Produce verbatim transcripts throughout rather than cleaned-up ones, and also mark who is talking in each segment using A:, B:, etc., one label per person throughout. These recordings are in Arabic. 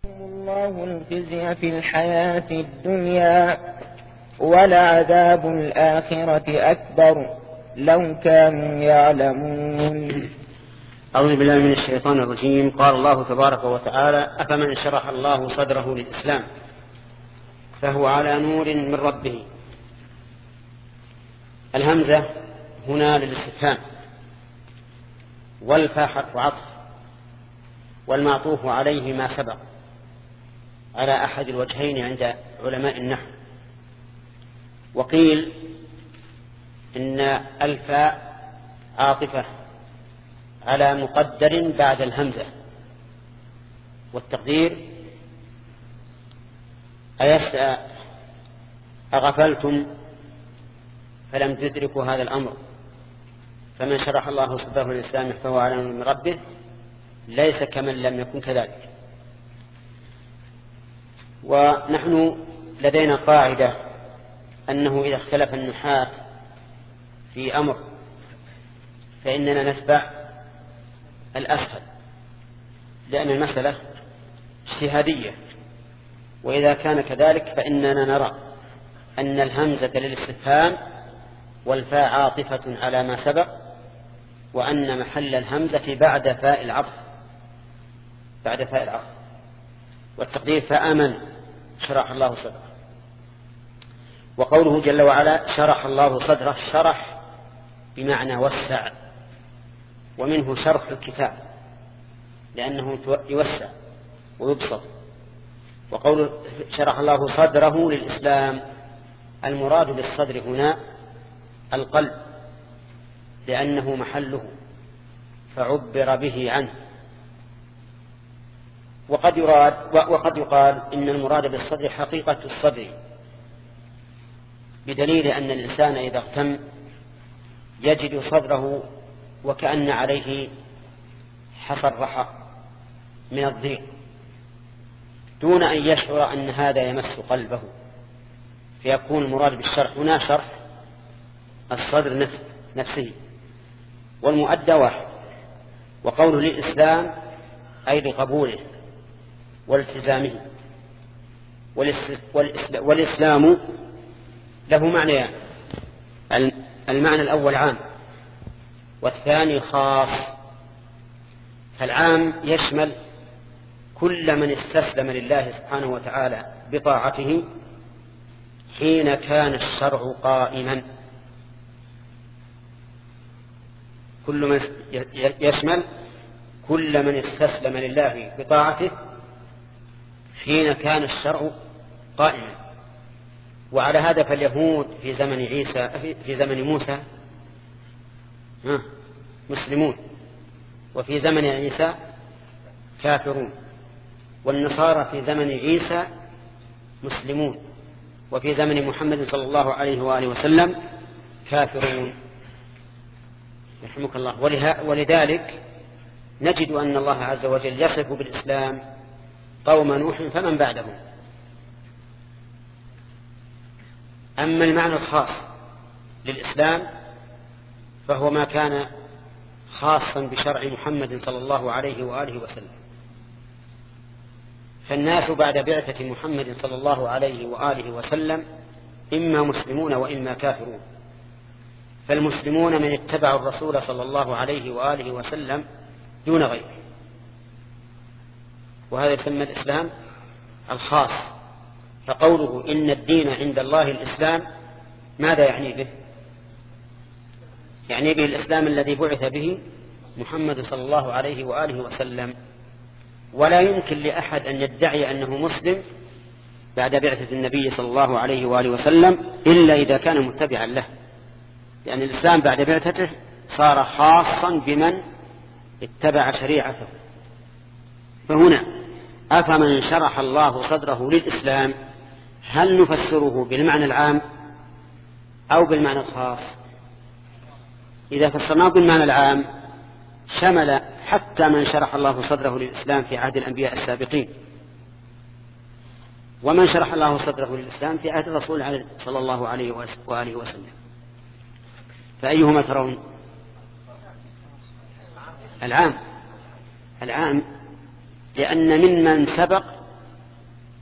A: الله الخزي في الحياة الدنيا ولعذاب الآخرة أكبر لو كانوا يعلمون.
B: أعوذ بالله من الشيطان الرجيم. قال الله تبارك وتعالى: أفمن شرح الله صدره للإسلام فهو على نور من ربه. الهمزة هنا للاستفهام، والفاء حرف عطف، والمعطوف عليه ما سبق على أحد الوجهين عند علماء النحو. وقيل إن الفاء عاطفة على مقدر بعد الهمزة، والتقدير: أغفلتم فلم تدركوا هذا الأمر، فمن شرح الله صدره للإسلام فهو على نور من ربه ليس كمن لم يكن كذلك. ونحن لدينا قاعدة أنه إذا اختلف النحاة في أمر فإننا نتبع الأسهل، لأن المسألة اجتهادية. وإذا كان كذلك فإننا نرى أن الهمزة للاستفهام والفاء عاطفة على ما سبق، وأن محل الهمزة بعد فاء العطف بعد فاء العطف والتقدير: فآمن شرح الله صدره. وقوله جل وعلا شرح الله صدره، شرح بمعنى وسع، ومنه شرح الكتاب لأنه يوسع ويبسط. وقول شرح الله صدره للإسلام، المراد بالصدر هنا القلب لأنه محله فعبر به عنه. وقد يراد وقد يقال إن المراد بالصدر حقيقة الصدر، بدليل أن الإنسان إذا اغتم يجد صدره وكأن عليه حصى الرحى من الضيق، دون أن يشعر أن هذا يمس قلبه، فيكون المراد بالشرح هنا شرح الصدر نفسه، والمؤدى واحد. وقوله للإسلام أي لقبوله والتزامه. والإسلام له معنيان: المعنى الأول عام، والثاني خاص. فالعام يشمل كل من استسلم لله سبحانه وتعالى بطاعته حين كان الشرع قائما. كل من يشمل كل من استسلم لله بطاعته حين كان الشرع قائما. وعلى هذا فاليهود في زمن عيسى في زمن موسى مسلمون، وفي زمن عيسى كافرون، والنصارى في زمن عيسى مسلمون، وفي زمن محمد صلى الله عليه وآله وسلم كافرون. يرحمك الله. ولذلك نجد أن الله عز وجل يصف بالإسلام قوم نوح فمن بعدهم. أما المعنى الخاص للإسلام فهو ما كان خاصا بشرع محمد صلى الله عليه وآله وسلم. فالناس بعد بعثة محمد صلى الله عليه وآله وسلم إما مسلمون وإما كافرون. فالمسلمون من اتبعوا الرسول صلى الله عليه وآله وسلم دون غيره، وهذا يسمى الإسلام الخاص. فقوله إن الدين عند الله الإسلام ماذا يعني به؟ يعني به الإسلام الذي بعث به محمد صلى الله عليه وآله وسلم. ولا يمكن لأحد أن يدعي أنه مسلم بعد بعثة النبي صلى الله عليه وآله وسلم إلا إذا كان متبعا له، لأن يعني الإسلام بعد بعثته صار خاصا بمن اتبع شريعته. فهنا أفمن شرح الله صدره للإسلام، هل نفسره بالمعنى العام أو بالمعنى الخاص؟ إذا فسرناه بالمعنى العام شمل حتى من شرح الله صدره للإسلام في عهد الأنبياء السابقين، ومن شرح الله صدره للإسلام في عهد الرسول صلى الله عليه وآله وسلم. فأيهما ترون؟ العام العام لأن ممن سبق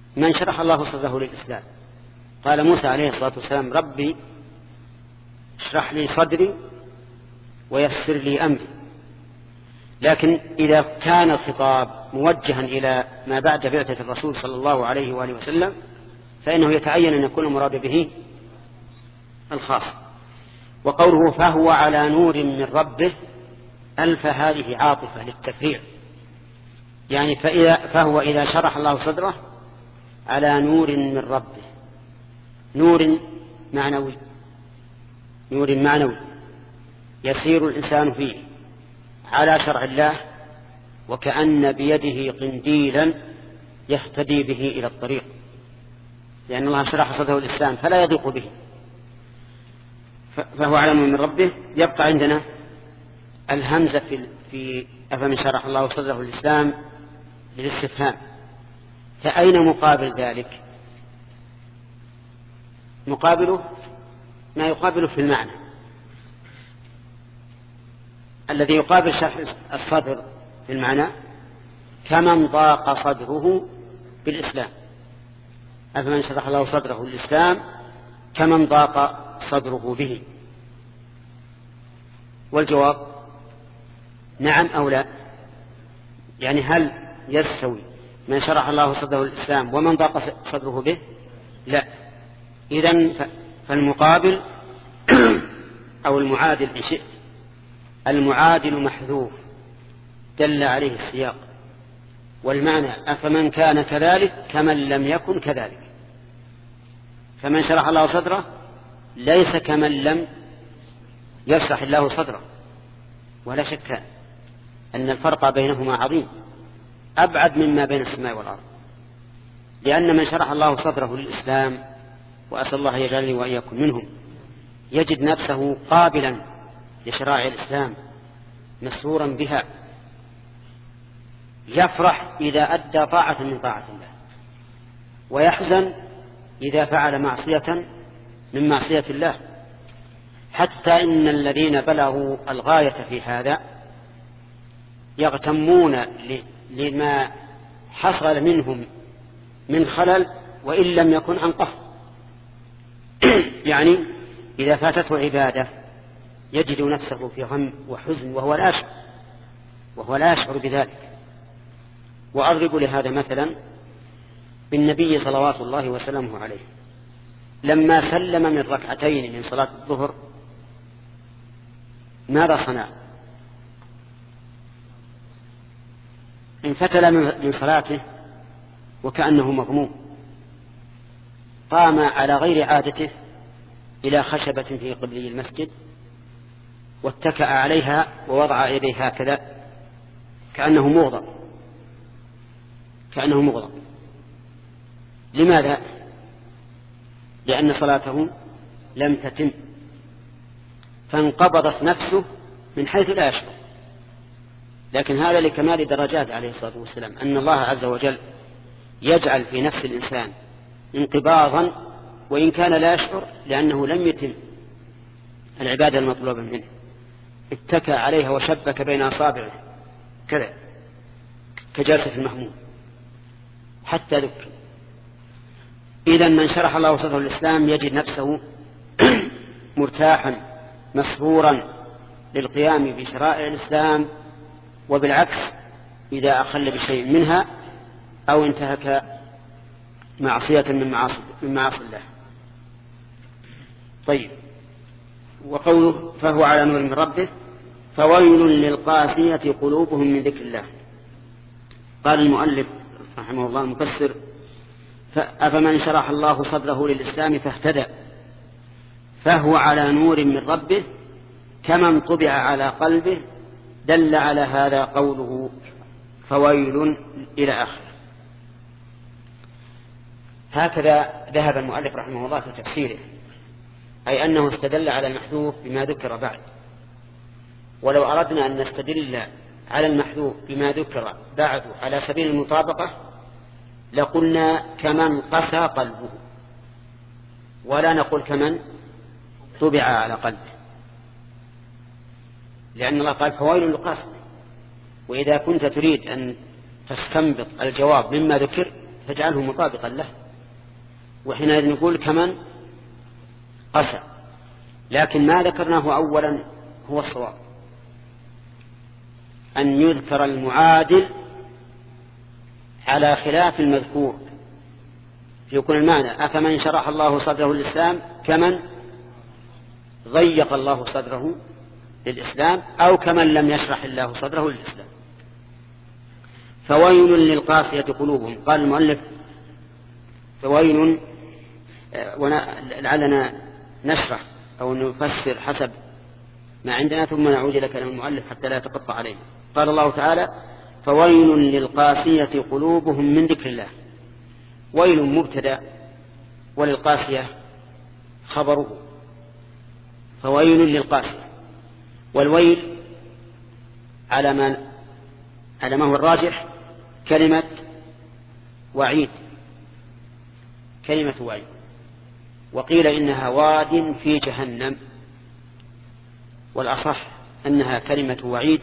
B: من شرح الله صدره للإسلام. قال موسى عليه الصلاة والسلام ربي اشرح لي صدري ويسر لي أمري. لكن إذا كان الخطاب موجها إلى ما بعد بعثة الرسول صلى الله عليه وآله وسلم فإنه يتعين أن يكون المراد به الخاص. وقوله فهو على نور من ربه ألف هذه عاطفة للتفريع، يعني فإذا فهو إذا شرح الله صدره على نور من ربه، نور معنوي، نور معنوي يسير الإنسان فيه على شرع الله وكأن بيده قنديلا يهتدي به إلى الطريق، لأن الله شرح صدره الإسلام فلا يضيق به. فهو على نور من ربه. يبقى عندنا الهمزة في, في أفمن شرح الله صدره الإسلام للاستفهام، فأين مقابل ذلك؟ مقابله ما يقابله في المعنى الذي يقابل شرح الصدر في المعنى كمن ضاق صدره بالإسلام. أفمن شرح الله صدره الإسلام كمن ضاق صدره به. والجواب نعم أو لا، يعني هل يستوي من شرح الله صدره الإسلام ومن ضاق صدره به؟ لا. إذن فالمقابل أو المعادل إن شئت، المعادل محذوف دل عليه السياق، والمعنى أفمن كان كذلك كمن لم يكن كذلك. فمن شرح الله صدره ليس كمن لم يشرح الله صدره، ولا شك أن الفرق بينهما عظيم أبعد مما بين السماء والأرض، لأن من شرح الله صدره للإسلام، وأسأل الله يجعلني وإياكم منهم، يجد نفسه قابلا لشرائع الإسلام مسرورا بها، يفرح إذا أدى طاعة من طاعة الله، ويحزن إذا فعل معصية من معصية الله. حتى إن الذين بلغوا الغاية في هذا يغتمون لما حصل منهم من خلل وإن لم يكن عن قصد. يعني إذا فاتته عبادة يجد نفسه في غم وحزن وهو لا يشعر وهو لا يشعر بذلك. وأضرب لهذا مثلا بالنبي صلوات الله وسلامه عليه لما سلم من ركعتين من صلاة الظهر ماذا صنع؟ انفتل من صلاته وكأنه مغموم، قام على غير عادته إلى خشبة في قبلي المسجد واتكأ عليها ووضع يديه هكذا كأنه مغضب كأنه مغضب لماذا؟ لأن صلاته لم تتم، فانقبضت نفسه من حيث لا يشعر. لكن هذا لكمال درجات عليه الصلاة والسلام، أن الله عز وجل يجعل في نفس الإنسان انقباضا وإن كان لا يشعر، لأنه لم يتم العبادة المطلوبة منه. اتكى عليها وشبك بين أصابعه كذا كجلسة المحمود حتى ذكر. إذن من شرح الله صدره الإسلام يجد نفسه مرتاحا مسرورا للقيام بشرائع الإسلام، وبالعكس إذا أخل بشيء منها أو انتهك معصية من معاصي من معاصي الله. طيب، وقوله فهو على نور من ربه فويل للقاسية قلوبهم من ذكر الله. قال المؤلف رحمه الله المفسر أفمن شرح الله صدره للإسلام فاهتدى فهو على نور من ربه كمن طبع على قلبه، دل على هذا قوله فويل إلى آخر. هكذا ذهب المؤلف رحمه الله في تفسيره، أي أنه استدل على المحذوف بما ذكر بعد. ولو أردنا أن نستدل على المحذوف بما ذكر بعد على سبيل المطابقة لقلنا كمن قسى قلبه، ولا نقول كمن طبع على قلبه، لأن الله قال فويل للقاسية. وإذا كنت تريد أن تستنبط الجواب مما ذكر فاجعله مطابقا له، وحينئذ نقول كمن قسى. لكن ما ذكرناه أولا هو الصواب، أن يذكر المعادل على خلاف المذكور، يكون المعنى أفمن شرح الله صدره للإسلام كمن ضيق الله صدره للإسلام، أو كمن لم يشرح الله صدره للإسلام. فويل للقاسية قلوبهم. قال المؤلف فويل، ولعلنا نشرح أو نفسر حسب ما عندنا ثم نعود إلى كلام المؤلف حتى لا يتقطع عليه. قال الله تعالى فويل للقاسية قلوبهم من ذكر الله. ويل مبتدأ وللقاسية خبره، فويل للقاسية. والويل على ما على ما هو الراجح كلمة وعيد، كلمة وعيد. وقيل إنها واد في جهنم، والأصح أنها كلمة وعيد،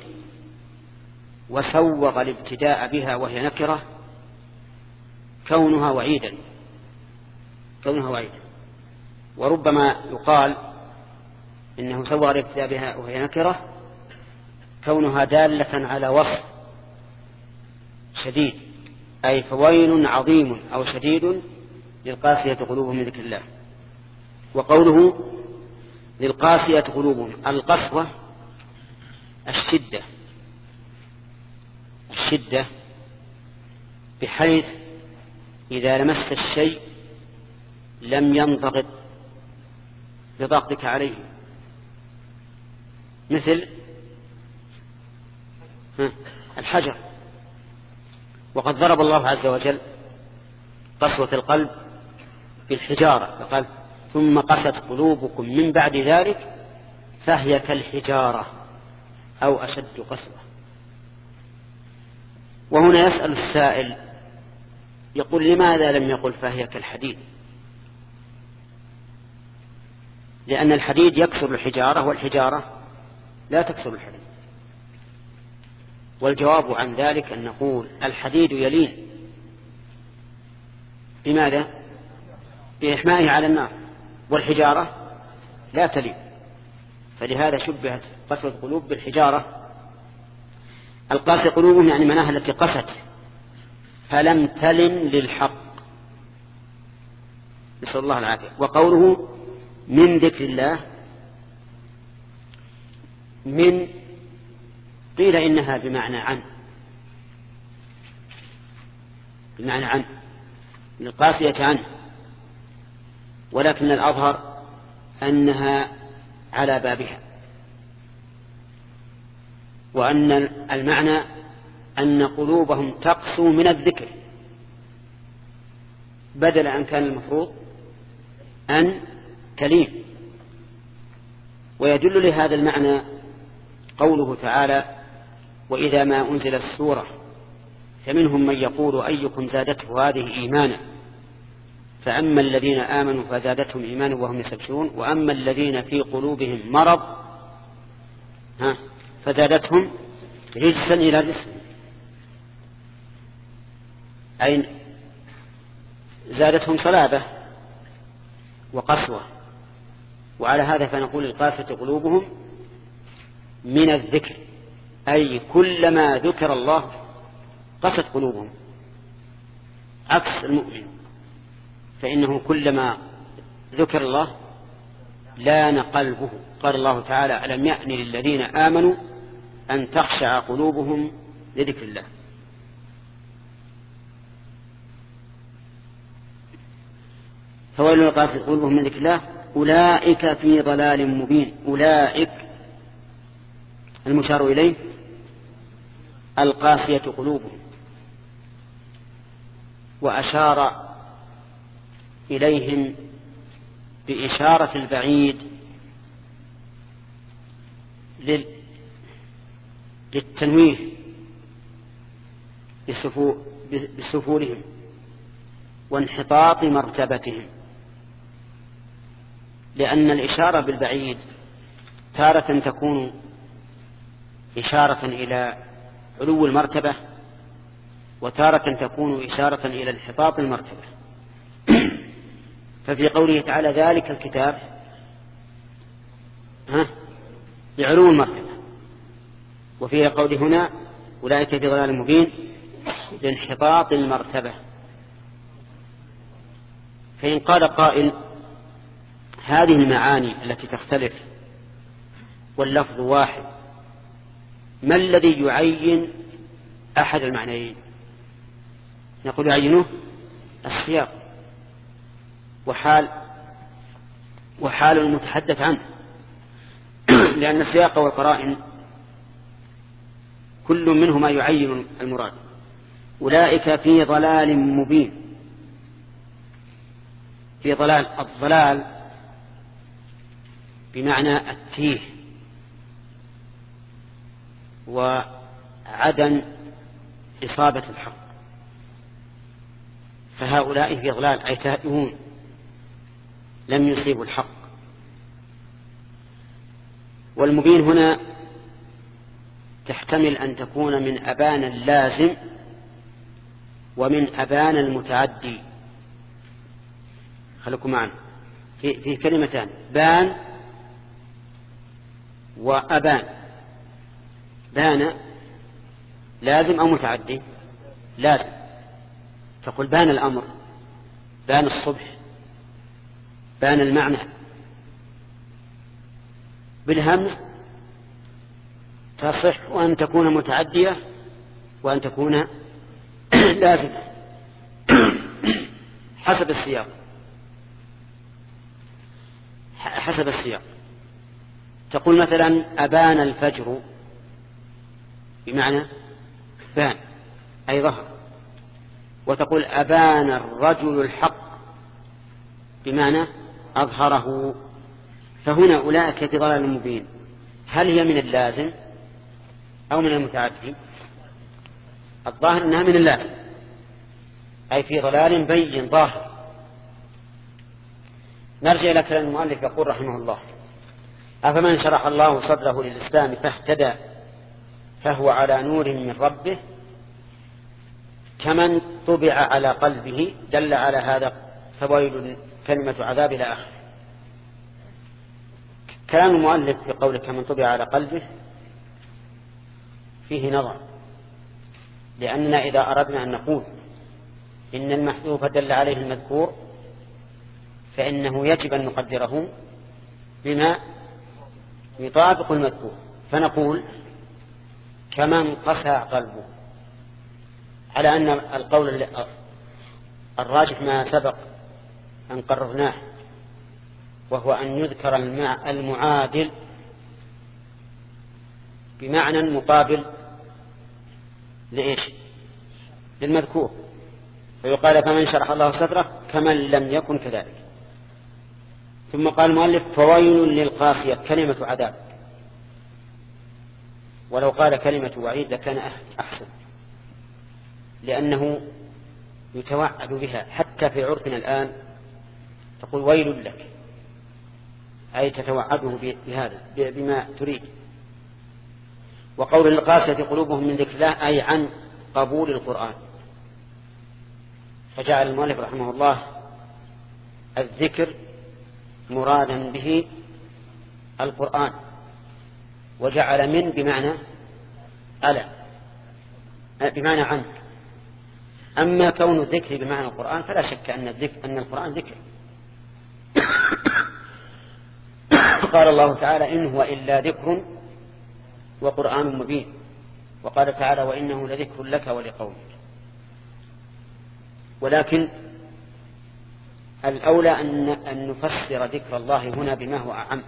B: وسوغ الابتداء بها وهي نكرة كونها وعيدا كونها وعيدا وربما يقال إنه سوغ الابتداء بها وهي نكرة كونها دالة على وصف شديد، أي فويل عظيم أو شديد للقاسية قلوبهم من ذكر الله. وقوله للقاسية قلوبهم، القسوة الشدة الشدة بحيث إذا لمست الشيء لم ينضغط بضغطك عليه، مثل الحجر. وقد ضرب الله عز وجل قسوة القلب بالحجارة، فقال ثم قست قلوبكم من بعد ذلك فهي كالحجارة أو أشد قسوة. وهنا يسأل السائل يقول لماذا لم يقل فهي كالحديد؟ لأن الحديد يكسر الحجارة والحجارة لا تكسر الحديد. والجواب عن ذلك أن نقول الحديد يلين بماذا؟ بإحمائه على النار، والحجارة لا تلين، فلهذا شبهت قسوة القلوب بالحجارة. القاسي قلوبهم يعني مناها التي قست فلم تلن للحق، نسأل الله العافية. وقوله من ذكر الله، من قيل إنها بمعنى عن بمعنى عن القاسية عنه، ولكن الأظهر أنها على بابها، وأن المعنى أن قلوبهم تقسو من الذكر، بدل أن كان المفروض أن تلين. ويدل لهذا المعنى قوله تعالى وإذا ما أنزلت السورة فمنهم من يقول أيكم زادته هذه إيمانا فأما الذين آمنوا فزادتهم إيمانا وهم يستبشرون وأما الذين في قلوبهم مرض ها فزادتهم رجسا إلى رجس، أي زادتهم صلابة وقسوة. وعلى هذا فنقول القاسية قلوبهم من الذكر، أي كلما ذكر الله قست قلوبهم، عكس المؤمن فإنه كلما ذكر الله لان قلبه. قال الله تعالى ألم يأن للذين آمنوا أن تخشع قلوبهم لذكر الله. فويل للقاسية قلوبهم من ذكر الله أولئك في ضلال مبين. أولئك المشار إليه القاسية قلوبهم، وأشار إليهم بإشارة البعيد للتنويه بسفولهم وانحطاط مرتبتهم، لأن الإشارة بالبعيد تارة تكون إشارة إلى علو المرتبة، وتارة تكون إشارة إلى انحطاط المرتبة. ففي قوله تعالى ذلك الكتاب ها بعلو المرتبة، وفي قوله هنا أولئك في ضلال مبين لانحطاط المرتبة. فإن قال قائل هذه المعاني التي تختلف واللفظ واحد، ما الذي يعين أحد المعنيين؟ نقول يعينه السياق وحال وحال المتحدث عنه، لأن السياق والقرائن كل منهما يعين المراد. أولئك في ضلال مبين. في ضلال، الضلال بمعنى التيه وعدم إصابة الحق، فهؤلاء في ضلال أي تائهون لم يصيبوا الحق. والمبين هنا تحتمل أن تكون من أبان اللازم ومن أبان المتعدي. خليكم معنا في, في كلمتان، بان وأبان. بان لازم أو متعدي؟ لازم. تقول بان الأمر، بان الصبح، بان المعنى. بالهمز تصح وأن تكون متعدية وأن تكون لازمة حسب السياق. حسب السياق تقول مثلا أبان الفجر بمعنى بان أي ظهر، وتقول أبان الرجل الحق بمعنى أظهره. فهنا أولئك في ضلال مبين، هل هي من اللازم أو من المتعدي؟ الظاهر أنها من اللازم، أي في ضلال بين ظاهر. نرجع إلى كلام المؤلف يقول رحمه الله: أفمن شرح الله صدره للإسلام فاهتدى فهو على نور من ربه كمن طبع على قلبه. دل على هذا فويل كلمة عذاب إلى آخره. كلام المؤلف في قوله كمن طبع على قلبه فيه نظر، لأننا إذا أردنا أن نقول إن المحذوف دل عليه المذكور فإنه يجب أن نقدره بما يطابق المذكور، فنقول كمن قسى قلبه، على أن القول الراجح ما سبق أن قررناه، وهو أن يذكر المعادل بمعنى مقابل لإيش؟ للمذكور، فيقال فمن شرح الله صدره كمن لم يكن كذلك. ثم قال المؤلف فويل للقاسية كلمة عذاب، ولو قال كلمة وعيد لكان أحسن، لأنه يتوعد بها حتى في عرفنا الآن. تقول ويل لك أي تتوعده بهذا بما تريد. وقول القاسية قلوبهم من ذكر الله أي عن قبول القرآن، فجعل المؤلف رحمه الله الذكر مرادا به القرآن، وجعل من بمعنى ألا بمعنى عن. أما كون الذكر بمعنى القرآن فلا شك أن الذكر أن القرآن ذكر. قال الله تعالى إن هو إلا ذكر وقرآن مبين، وقال تعالى وإنه لذكر لك ولقومك. ولكن الأولى أن نفسر ذكر الله هنا بما هو أعم،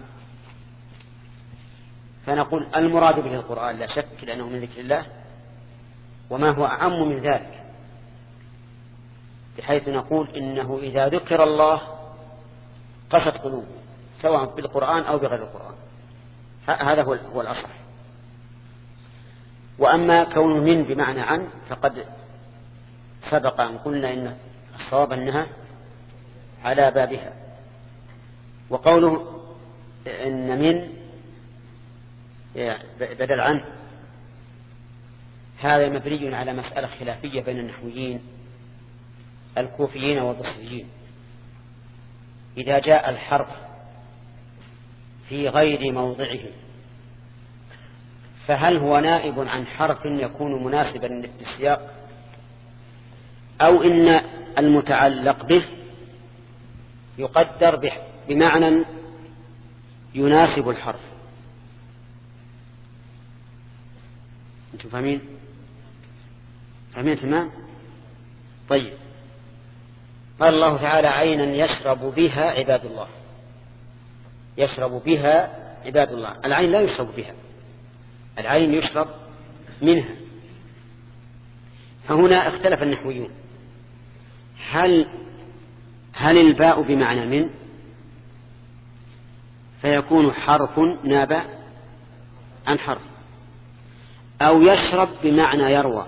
B: فنقول المراد به القرآن لا شك لأنه من ذكر الله، وما هو أعم من ذلك، بحيث نقول إنه إذا ذكر الله قست قلوبه سواء بالقرآن أو بغير القرآن. هذا هو الأصح. وأما كون من بمعنى عن فقد سبق أن قلنا إن الصواب أنها على بابها. وقوله إن من بدل عنه هذا مبني على مسألة خلافية بين النحويين الكوفيين والبصريين. إذا جاء الحرف في غير موضعه فهل هو نائب عن حرف يكون مناسبا للسياق، أو إن المتعلق به يقدر بمعنى يناسب الحرف؟ أنتم فاهمين؟ فاهمين تمام؟ طيب، قال الله تعالى عينا يشرب بها عباد الله. يشرب بها عباد الله. العين لا يشرب بها، العين يشرب منها. فهنا اختلف النحويون، هل هل الباء بمعنى من فيكون حرف نابع عن حرف، أو يشرب بمعنى يروى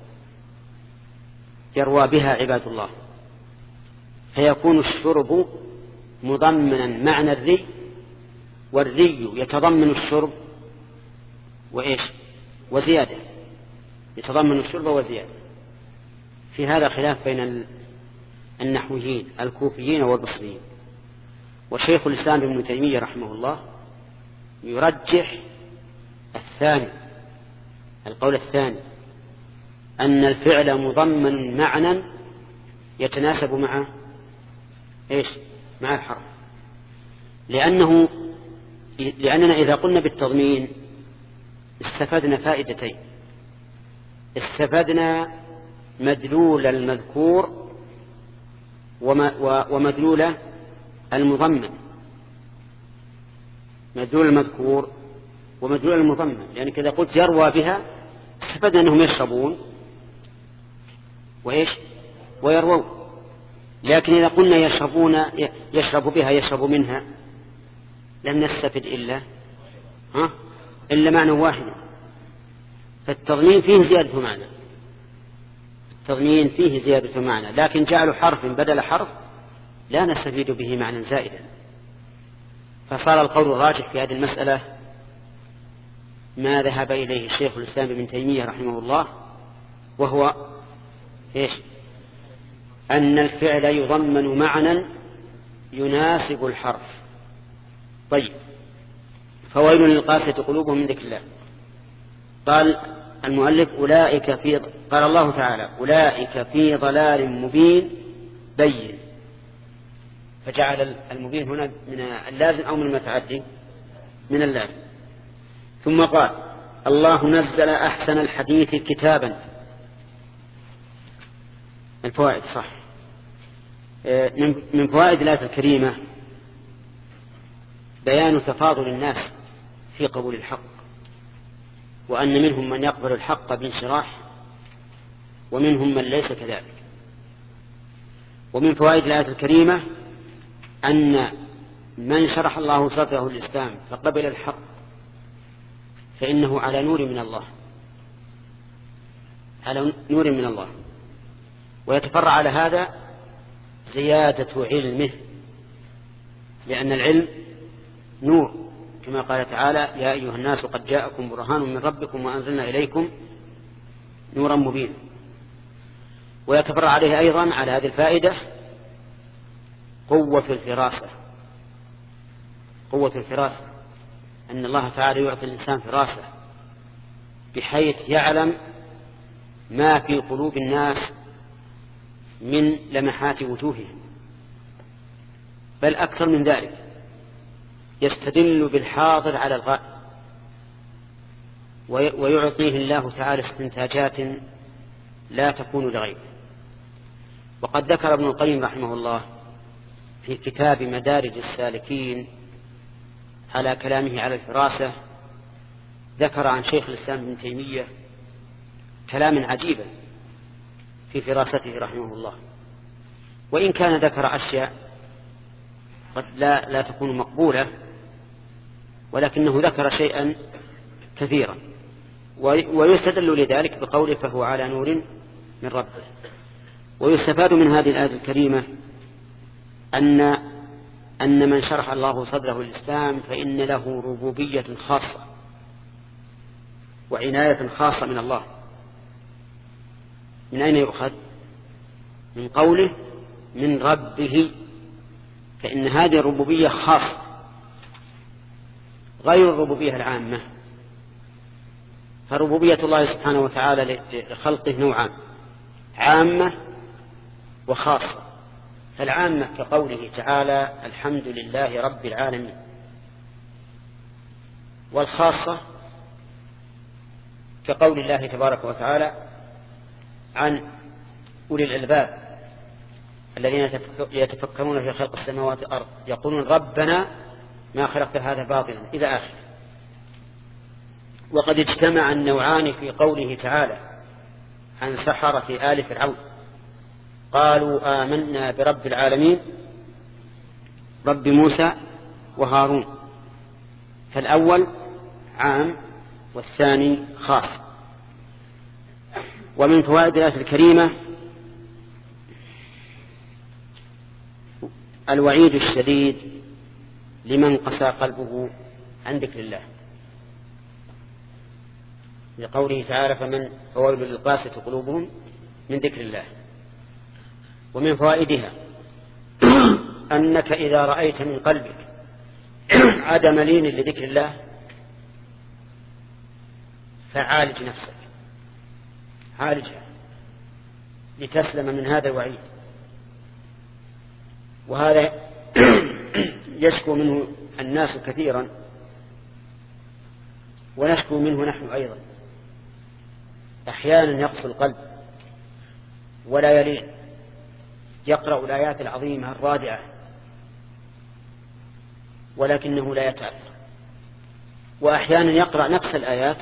B: يروى بها عباد الله فيكون الشرب مضمنا معنى الري، والري يتضمن الشرب وإيش وزيادة، يتضمن الشرب وزيادة. في هذا خلاف بين النحويين الكوفيين والبصريين. وشيخ الإسلام ابن تيمية رحمه الله يرجح الثاني، القول الثاني، أن الفعل مضمن معنى يتناسب مع إيش مع الحرف، لأنه لأننا إذا قلنا بالتضمين استفدنا فائدتين. استفدنا مدلول المذكور ومدلول المضمن، مدلول المذكور ومدلول المضمن. يعني كذا قلت يروى بها استفدنا أنهم يشربون وإيش ويروون، لكن إذا قلنا يشربون يشرب بها يشرب منها لم نستفد إلا ها إلا معنى واحد. فالتضمين فيه زيادة معنى، التضمين فيه زيادة معنى، لكن جعلوا حرف بدل حرف لا نستفيد به معنى زائدا. فصار القول الراجح في هذه المسألة ما ذهب إليه الشيخ الإسلام ابن تيمية رحمه الله، وهو إيش أن الفعل يضمن معنى يناسب الحرف. طيب، فويل للقاسية قلوبهم من ذكر الله. قال المؤلف أولئك في قال الله تعالى أولئك في ضلال مبين بين، فجعل المبين هنا من اللازم أو من المتعدي؟ من اللازم. ثم قال الله نزل أحسن الحديث كتابا. الفوائد صح. من فوائد الآية الكريمة بيان تفاضل الناس في قبول الحق، وأن منهم من يقبل الحق بانشراح ومنهم من ليس كذلك. ومن فوائد الآية الكريمة أن من شرح الله صدره الإسلام فقبل الحق فإنه على نور من الله، على نور من الله. ويتفرع على هذا زيادة علمه، لأن العلم نور، كما قال تعالى يا أيها الناس قد جاءكم برهان من ربكم وأنزلنا إليكم نورا مبينا. ويتفرع عليه أيضا على هذه الفائدة قوة الفراسة، قوة الفراسة أن الله تعالى يعطي الإنسان فراسة بحيث يعلم ما في قلوب الناس من لمحات وجوههم، بل أكثر من ذلك يستدل بالحاضر على الغائب، ويعطيه الله تعالى استنتاجات لا تكون لغيره. وقد ذكر ابن القيم رحمه الله في كتاب مدارج السالكين على كلامه على الفراسة، ذكر عن شيخ الإسلام ابن تيمية كلاما عجيبا في فراسته رحمه الله، وإن كان ذكر أشياء قد لا, لا تكون مقبولة، ولكنه ذكر شيئا كثيرا. ويستدل لذلك بقوله فهو على نور من ربه. ويستفاد من هذه الآية الكريمة أن أن من شرح الله صدره الإسلام فإن له ربوبية خاصة وعناية خاصة من الله، من أين يؤخذ؟ من قوله من ربه، فإن هذه الربوبية خاصة غير الربوبية العامة. فربوبية الله سبحانه وتعالى لخلقه نوعان: عامة وخاصة. فالعامة كقوله تعالى الحمد لله رب العالمين، والخاصة كقول الله تبارك وتعالى عن أولي الألباب الذين يتفكرون في خلق السماوات والأرض يقولون ربنا ما خلقت هذا باطلا إلى آخر. وقد اجتمع النوعان في قوله تعالى عن سحرة آل فرعون قالوا آمنا برب العالمين رب موسى وهارون، فالأول عام والثاني خاص. ومن فوائد الآية الكريمة الوعيد الشديد لمن قسى قلبه عن ذكر الله، لقوله تعالى فمن فوائد للقاسة قلوبهم من ذكر الله. ومن فوائدها أنك إذا رأيت من قلبك عدم لين لذكر الله فعالج نفسك، عالجها لتسلم من هذا الوعيد. وهذا يشكو منه الناس كثيرا ونشكو منه نحن أيضا. أحيانا يقسو القلب ولا يلين، يقرأ الآيات العظيمة الرادعة ولكنه لا يتأثر، وأحيانا يقرأ نفس الآيات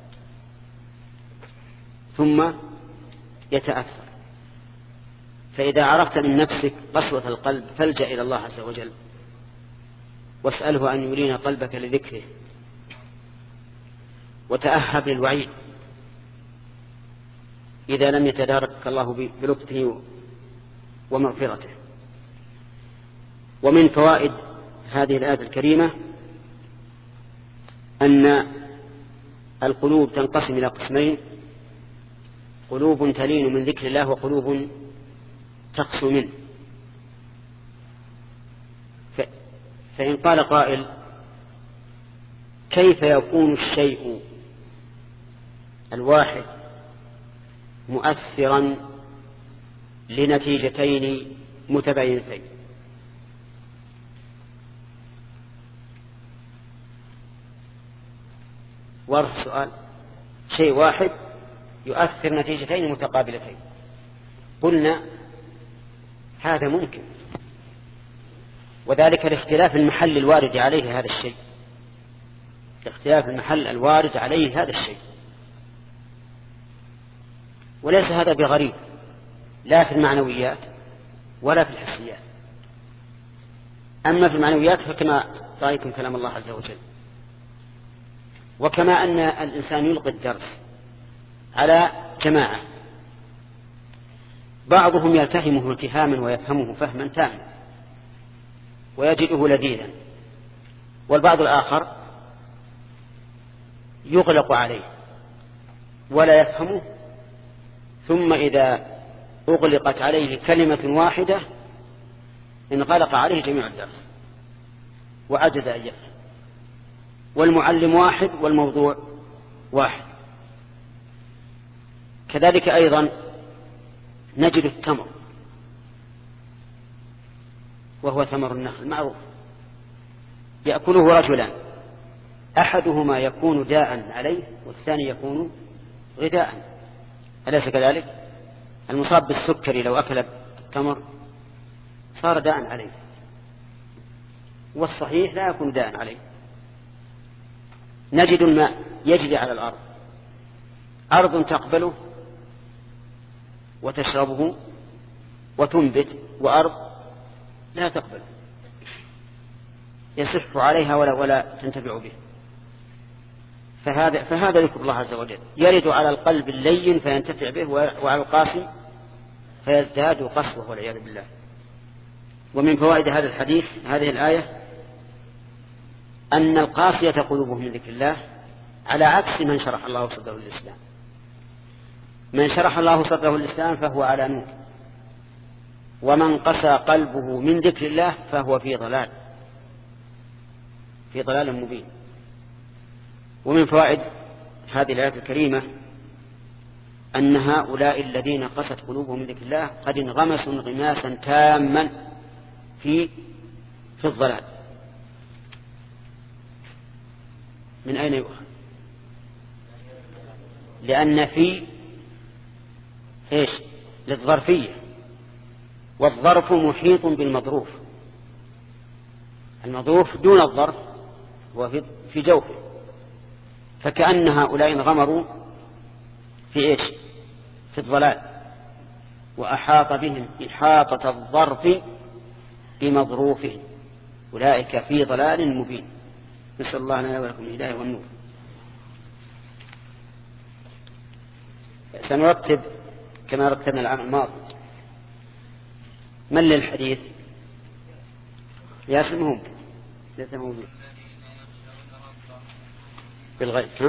B: ثم يتأثر. فإذا عرفت من نفسك قسوة القلب فالجأ إلى الله عز وجل واسأله أن يلين قلبك لذكره، وتأهب للوعيد إذا لم يتدارك الله بلطفه ومغفرته. ومن فوائد هذه الآية الكريمة أن القلوب تنقسم إلى قسمين: قلوب تلين من ذكر الله وقلوب تقسو منه. فإن قال قائل كيف يكون الشيء الواحد مؤثرا لنتيجتين متباينتين؟ واضح السؤال؟ شيء واحد يؤثر نتيجتين متقابلتين. قلنا هذا ممكن، وذلك لاختلاف المحل الوارد عليه هذا الشيء، لاختلاف المحل الوارد عليه هذا الشيء. وليس هذا بغريب لا في المعنويات ولا في الحسيات. أما في المعنويات فكما رأيتم كلام الله عز وجل. وكما أن الإنسان يلقي الدرس على جماعة بعضهم يلتهمه التهاما ويفهمه فهما تاما ويجده لذيذا، والبعض الآخر يغلق عليه ولا يفهمه، ثم إذا أغلقت عليه كلمة واحدة انغلق عليه جميع الدرس وعجز أن يفهم. والمعلم واحد والموضوع واحد. كذلك أيضا نجد التمر، وهو ثمر النخل معروف، يأكله رجلان، أحدهما يكون داء عليه والثاني يكون غذاء، أليس كذلك؟ المصاب بالسكري لو أكل التمر صار داء عليه، والصحيح لا يكون داء عليه. نجد الماء يجري على الأرض، أرض تقبله وتشربه وتنبت، وأرض لا تقبل يصح عليها ولا, ولا تنتفع به. فهذا, فهذا ذكر الله عز وجل يرد على القلب اللين فينتفع به، وعلى القاسي فيزداد قسوة والعياذ بالله. ومن فوائد هذا الحديث هذه الآية أن القاسية قلوبهم من ذكر الله على عكس من شرح الله صدره للإسلام. من شرح الله صدره الإسلام فهو على نور، ومن قسى قلبه من ذكر الله فهو في ضلال في ضلال مبين. ومن فوائد هذه الآية الكريمة أن هؤلاء الذين قست قلوبهم من ذكر الله قد انغمسوا انغماسا تاما في في الضلال. من أين يؤخذ؟ لأن في إيش للظرفية، والظرف محيط بالمظروف، المظروف دون الظرف وفي جوفه، فكأن هؤلاء انغمروا في إيش في الضلال، وأحاط بهم إحاطة الظرف بمظروفه، أولئك في ضلال مبين. نسأل الله لنا ولكم الهداية والنور. سنرتب كما رتبنا العام الماضي. من للحديث؟ ياسم هم ليس موجود بالغيب. ها؟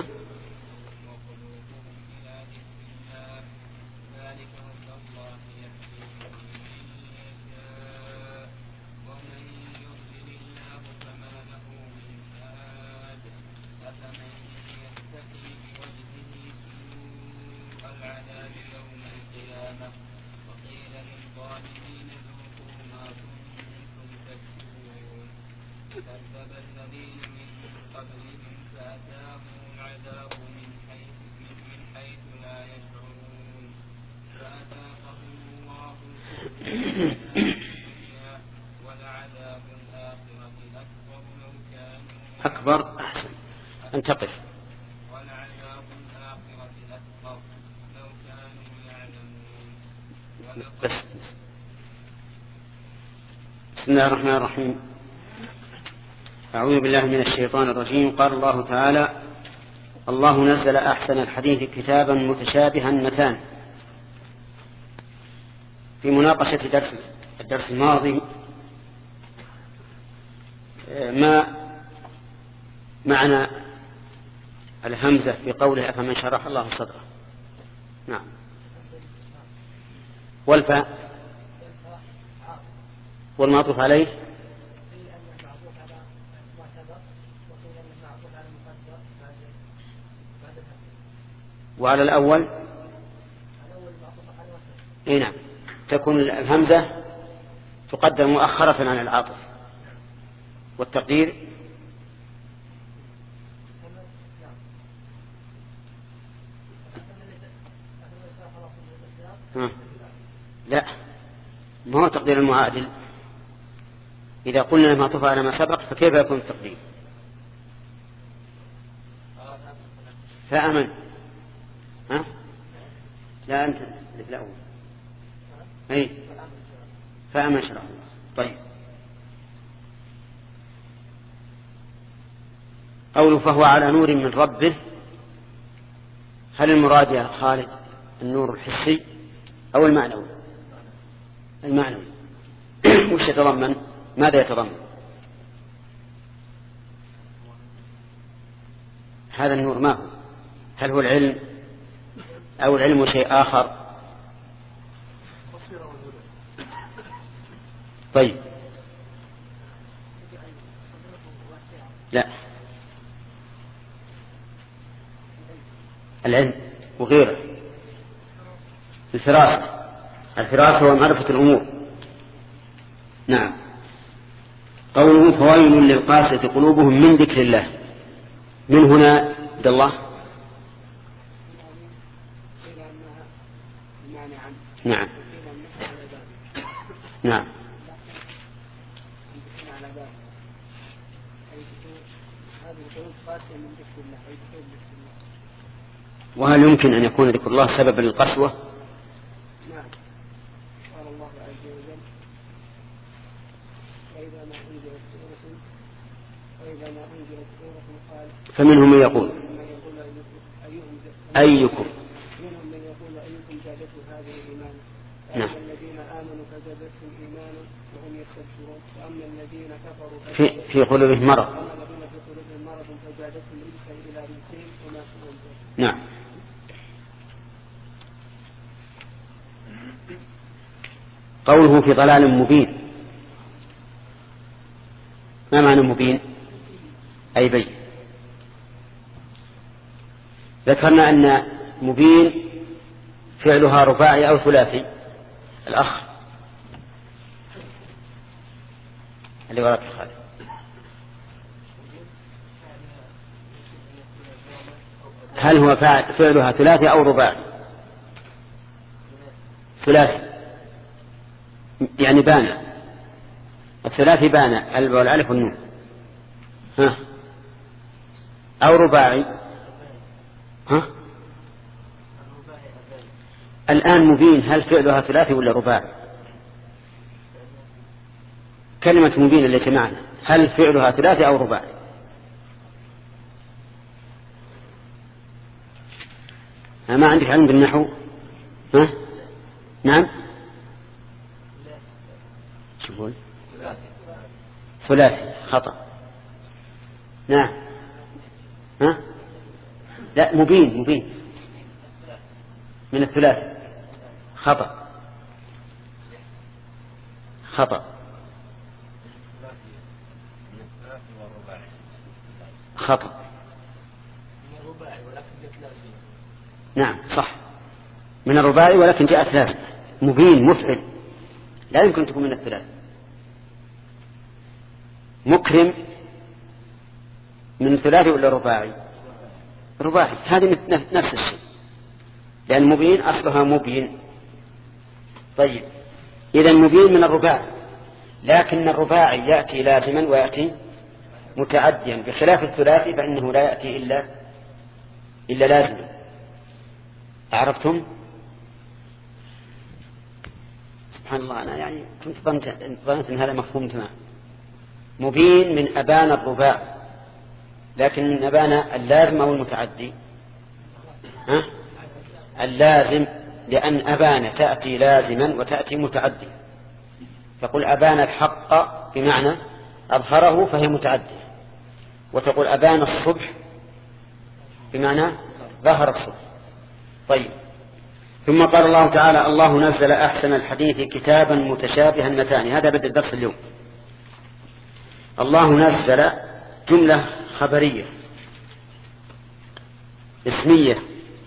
B: أكبر أحسن أن تقف.
C: ولعذاب الآخرة أكبر لو كانوا يعلمون.
B: بس بسم الله الرحمن الرحيم. أعوذ بالله من الشيطان الرجيم. قال الله تعالى: الله نزل أحسن الحديث كتابا متشابها مثان. في مناقشة درس الدرس الماضي ما معنى الهمزة في قوله أفمن شرح الله صدره. نعم. والفاء والمعطوف عليه وعلى الأول إيه نعم تكون الهمزة تقدم مؤخرة عن العاطف، والتقدير ها. لا، ما هو تقدير المعادل. إذا قلنا ما طفى على ما سبق فكيف يكون التقدير؟ فأمن ها؟ لا أنت لا أول أي فأمن شرح الله. طيب، قوله فهو على نور من ربه، هل المراد يا خالد النور الحسي أو المعنوي؟ المعنوي. وش يتضمن؟ ماذا يتضمن هذا النور؟ ما هو؟ هل هو العلم أو العلم شيء آخر؟ طيب، لا، العلم وغيره. الفراسة، الفراسة هو معرفة الأمور. نعم. قوله فويل للقاسية قلوبهم من ذكر الله، من هنا عبد الله. نعم نعم. وهل يمكن أن يكون ذكر الله سببا للقسوة؟
C: نعم. قال الله عز وجل: وإذا ما أنزلت سورة وإذا ما أنزلت سورة قال
B: فمنهم من يقول أيكم
C: منهم من يقول أيكم زادته هذه إيمانا.
B: نعم.
C: فأما الذين آمنوا فزادتهم إيمانا وهم يستبشرون، وأما الذين كفروا
B: في في قلوبهم مرض.
C: وأما الذين في قلوبهم مرض فزادتهم رجسا إلى رجسهم وماتوا.
B: نعم. قوله في ضلال مبين، ما معنى مبين؟ أي بين. ذكرنا أن مبين فعلها رباعي أو ثلاثي. الأخ اللي وراك خالد، هل هو فعلها ثلاثي أو رباعي؟ ثلاثي يعني بان، الثلاثي بان الألف والنون، ها أو رباعي، ها الآن مبين هل فعلها ثلاثي ولا رباعي؟ كلمة مبين التي معنا هل فعلها ثلاثي أو رباعي؟ ما عندك علم بالنحو؟ ها؟ نعم شوفون ثلاثي خطأ. نعم ها؟ لا مبين مبين من الثلاثي خطأ خطأ خطأ. نعم صح من الرباعي ولكن جاءت لازم. مبين مفعل لا يمكن تكون من الثلاث. مكرم من الثلاثي ولا رباعي؟ رباعي. هذه نفس الشيء لأن مبين أصلها مبين. طيب إذا مبين من الرباعي، لكن الرباعي يأتي لازما ويأتي متعديا بخلاف الثلاثي فإنه لا يأتي إلا إلا لازما. أعرفتم؟ سبحان الله أنا يعني كنت ظننت أن هذا مفهوم تمام. مبين من أبان الرباع، لكن من أبان اللازم أو المتعدي؟ ها؟ اللازم، لأن أبان تأتي لازما وتأتي متعدي. تقول أبان الحق بمعنى أظهره فهي متعدية، وتقول أبان الصبح بمعنى ظهر الصبح. طيب ثم قال الله تعالى الله نزل أحسن الحديث كتابا متشابها مثاني. هذا بدأ الدرس اليوم. الله نزل جملة خبرية اسمية،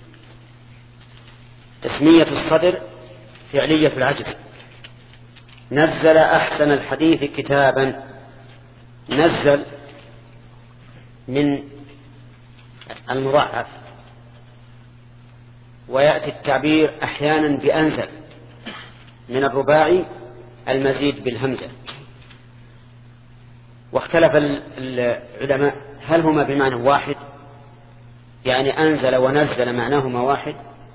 B: اسمية الصدر فعلية في العجز. نزل أحسن الحديث كتابا، نزل من المضاعف، ويأتي التعبير أحيانا بأنزل من الرباعي المزيد بالهمزة. واختلف العلماء هل هما بمعنى واحد، يعني أنزل ونزل معناهما واحد،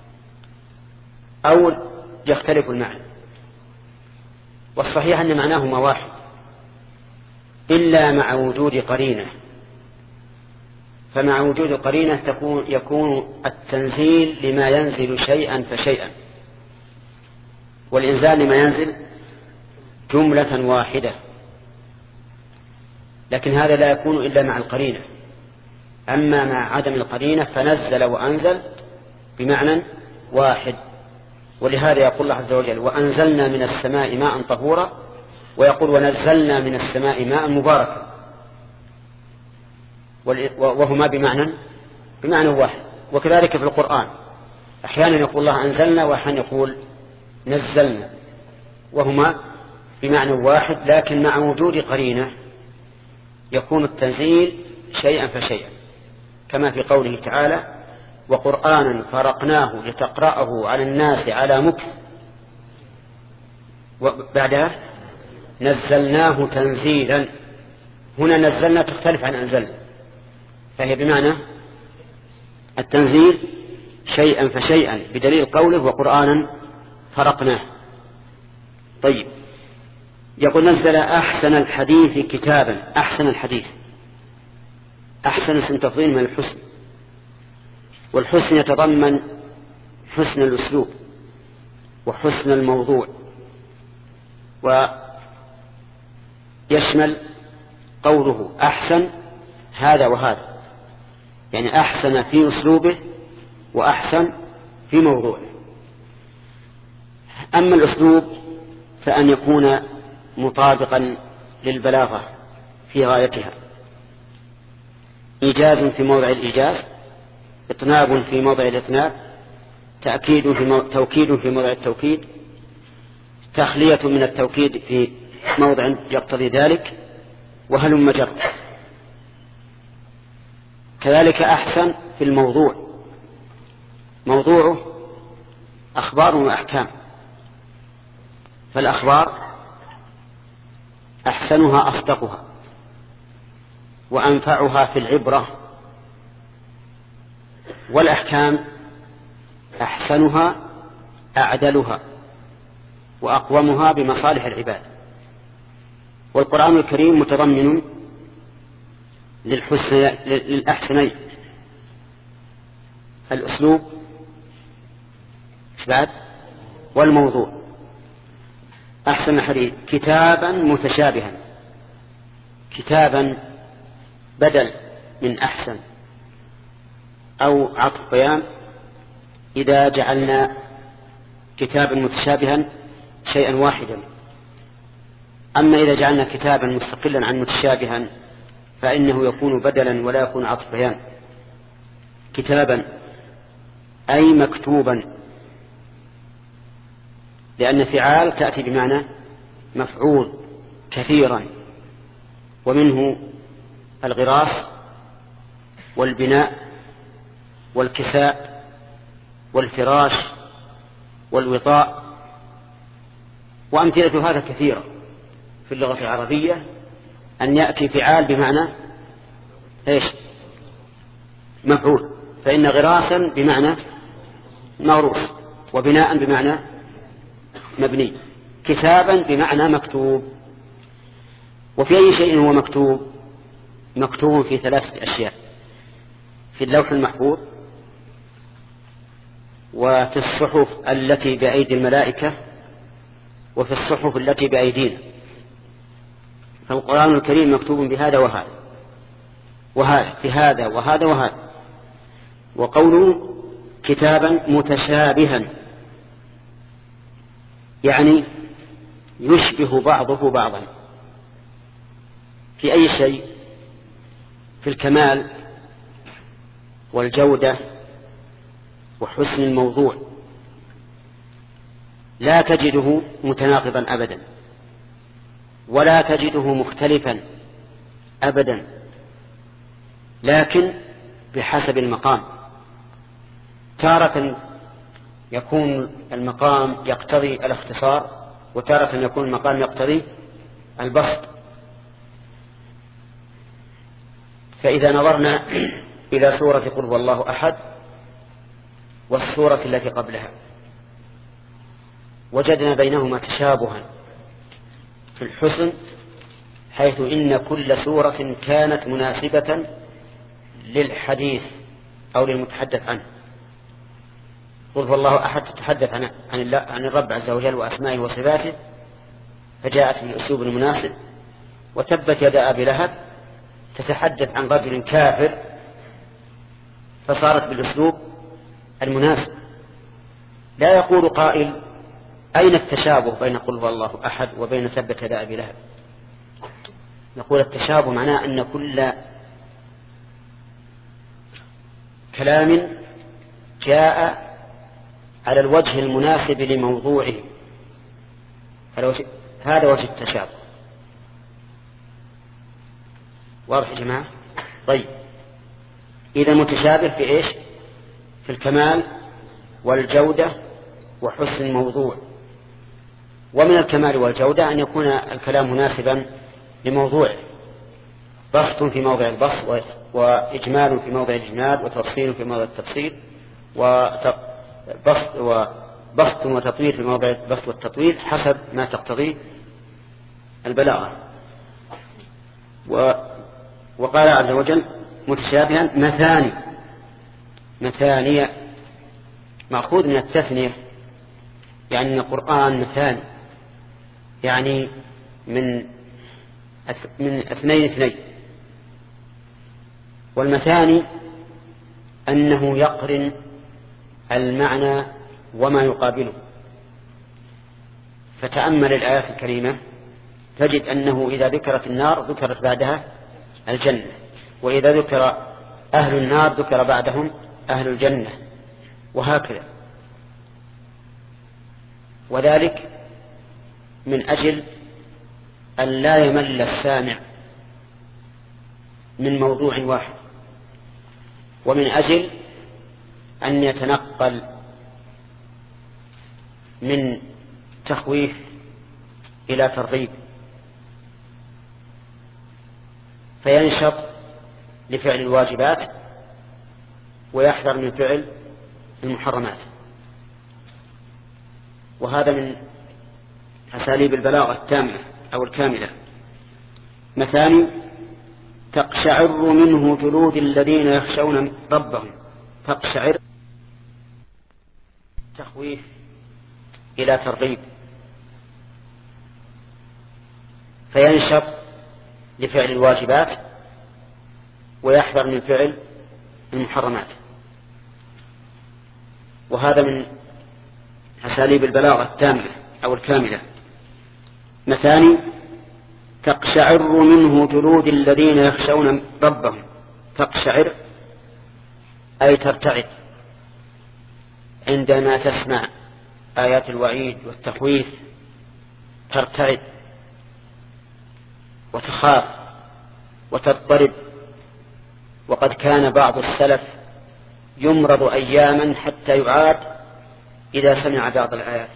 B: أو يختلف المعنى. والصحيح أن معناهما واحد إلا مع وجود قرينة. فمع وجود قرينة تكون يكون التنزيل لما ينزل شيئا فشيئا، والإنزال لما ينزل جملة واحدة. لكن هذا لا يكون إلا مع القرينة. أما مع عدم القرينة فنزل وأنزل بمعنى واحد. ولهذا يقول الله عز وجل وأنزلنا من السماء ماء طهورا، ويقول ونزلنا من السماء ماء مباركا، وهما بمعنى بمعنى واحد. وكذلك في القرآن أحيانا يقول الله أنزلنا وأحيانا يقول نزلنا، وهما بمعنى واحد، لكن مع وجود قرينة يكون التنزيل شيئا فشيئا، كما في قوله تعالى وقرآنا فرقناه لتقرأه على الناس على مكث، وبعدها نزلناه تنزيلا. هنا نزلنا تختلف عن أنزلنا، فهي بمعنى التنزيل شيئا فشيئا بدليل قوله وقرآنا فرقناه. طيب يقول نزل أحسن الحديث كتابا. أحسن الحديث، أحسن اسم تفضيل من الحسن، والحسن يتضمن حسن الأسلوب وحسن الموضوع، ويشمل قوله أحسن هذا وهذا، يعني أحسن في أسلوبه وأحسن في موضوعه. أما الأسلوب فأن يكون مطابقا للبلاغة في غايتها، إيجاز في موضع الإيجاز، إطناب في موضع الإطناب، تأكيد في مو... توكيد في موضع التوكيد، تخلية من التوكيد في موضع يقتضي ذلك، وهلم جر. كذلك أحسن في الموضوع، موضوعه أخبار وأحكام، فالأخبار أحسنها أصدقها وأنفعها في العبرة، والأحكام أحسنها أعدلها وأقومها بمصالح العباد. والقرآن الكريم متضمن للأحسنين، الأسلوب بعد والموضوع. أحسن الحديث كتابا متشابها، كتابا بدل من أحسن أو عطف بيان إذا جعلنا كتابا متشابها شيئا واحدا. أما إذا جعلنا كتابا مستقلا عن متشابها فإنه يكون بدلا ولا يكون عطف بيان. كتابا أي مكتوبا، لأن فعال تأتي بمعنى مفعول كثيرا، ومنه الغراس والبناء والكساء والفراش والوطاء، وأمثلة هذا كثيرة في اللغة العربية، أن يأتي فعال بمعنى إيش؟ مفعول. فإن غراسا بمعنى موروث، وبناء بمعنى مبني، كتابا بمعنى مكتوب. وفي أي شيء هو مكتوب؟ مكتوب في ثلاثة أشياء: في اللوح المحفوظ، وفي الصحف التي بأيدي الملائكة، وفي الصحف التي بأيدينا. فالقرآن الكريم مكتوب بهذا وهذا وهذا، بهذا وهذا وهذا. وقوله كتابا متشابها يعني يشبه بعضه بعضا. في أي شيء؟ في الكمال والجودة وحسن الموضوع، لا تجده متناقضا أبدا، ولا تجده مختلفا أبدا، لكن بحسب المقام. تارة يكون المقام يقتضي الاختصار، وتارة يكون المقام يقتضي البسط. فإذا نظرنا إلى سورة قل هو الله أحد والسورة التي قبلها وجدنا بينهما تشابها في الحسن، حيث إن كل سورة كانت مناسبة للحديث أو للمتحدث عنه. قل هو الله أحد تتحدث عن عن, الله عن الرب عز وجل وأسمائه وصفاته، فجاءت بالأسلوب المناسب. وتبت يد أبي لهب تتحدث عن رجل كافر، فصارت بالأسلوب المناسب. لا يقول قائل أين التشابه بين قل هو الله أحد وبين تبت يد أبي لهب؟ نقول التشابه معناه أن كل كلام جاء على الوجه المناسب لموضوعه، هذا وجه التشابه. واضح يا جماعة؟ طيب، إذا متشابه في إيش؟ في الكمال والجودة وحسن الموضوع. ومن الكمال والجودة أن يكون الكلام مناسبا لموضوعه، بسط في موضع البسط، وإجمال في موضع الإجمال، وتفصيل في موضع التفصيل، وبسط وبسط وتطويل في موضع البسط والتطويل حسب ما تقتضي البلاغة. وقال عز وجل متشابها مثاني، مثانية مأخوذ من التثنية، يعني القرآن مثاني، يعني من من اثنين اثنين. والمثاني أنه يقرن المعنى وما يقابله، فتأمل الآيات الكريمة تجد أنه إذا ذكرت النار ذكرت بعدها الجنة، وإذا ذكر أهل النار ذكر بعدهم أهل الجنة، وهكذا. وذلك من أجل أن لا يمل السامع من موضوع واحد، ومن أجل أن يتنقل من تخويف إلى ترغيب، فينشط لفعل الواجبات ويحذر من فعل المحرمات. وهذا من أساليب البلاغة التامة أو الكاملة. مثاني: تقشعر منه جلود الذين يخشون ربهم. تقشعر تخويف إلى ترغيب، فينشط لفعل الواجبات ويحذر من فعل المحرمات. وهذا من أساليب البلاغة التامة أو الكاملة. مثاني: تقشعر منه جلود الذين يخشون ربهم. تقشعر أي ترتعد عندما تسمع آيات الوعيد والتخويف، ترتعد وتخاف وتضطرب. وقد كان بعض السلف يمرض أياما حتى يعاد إذا سمع بعض الآيات،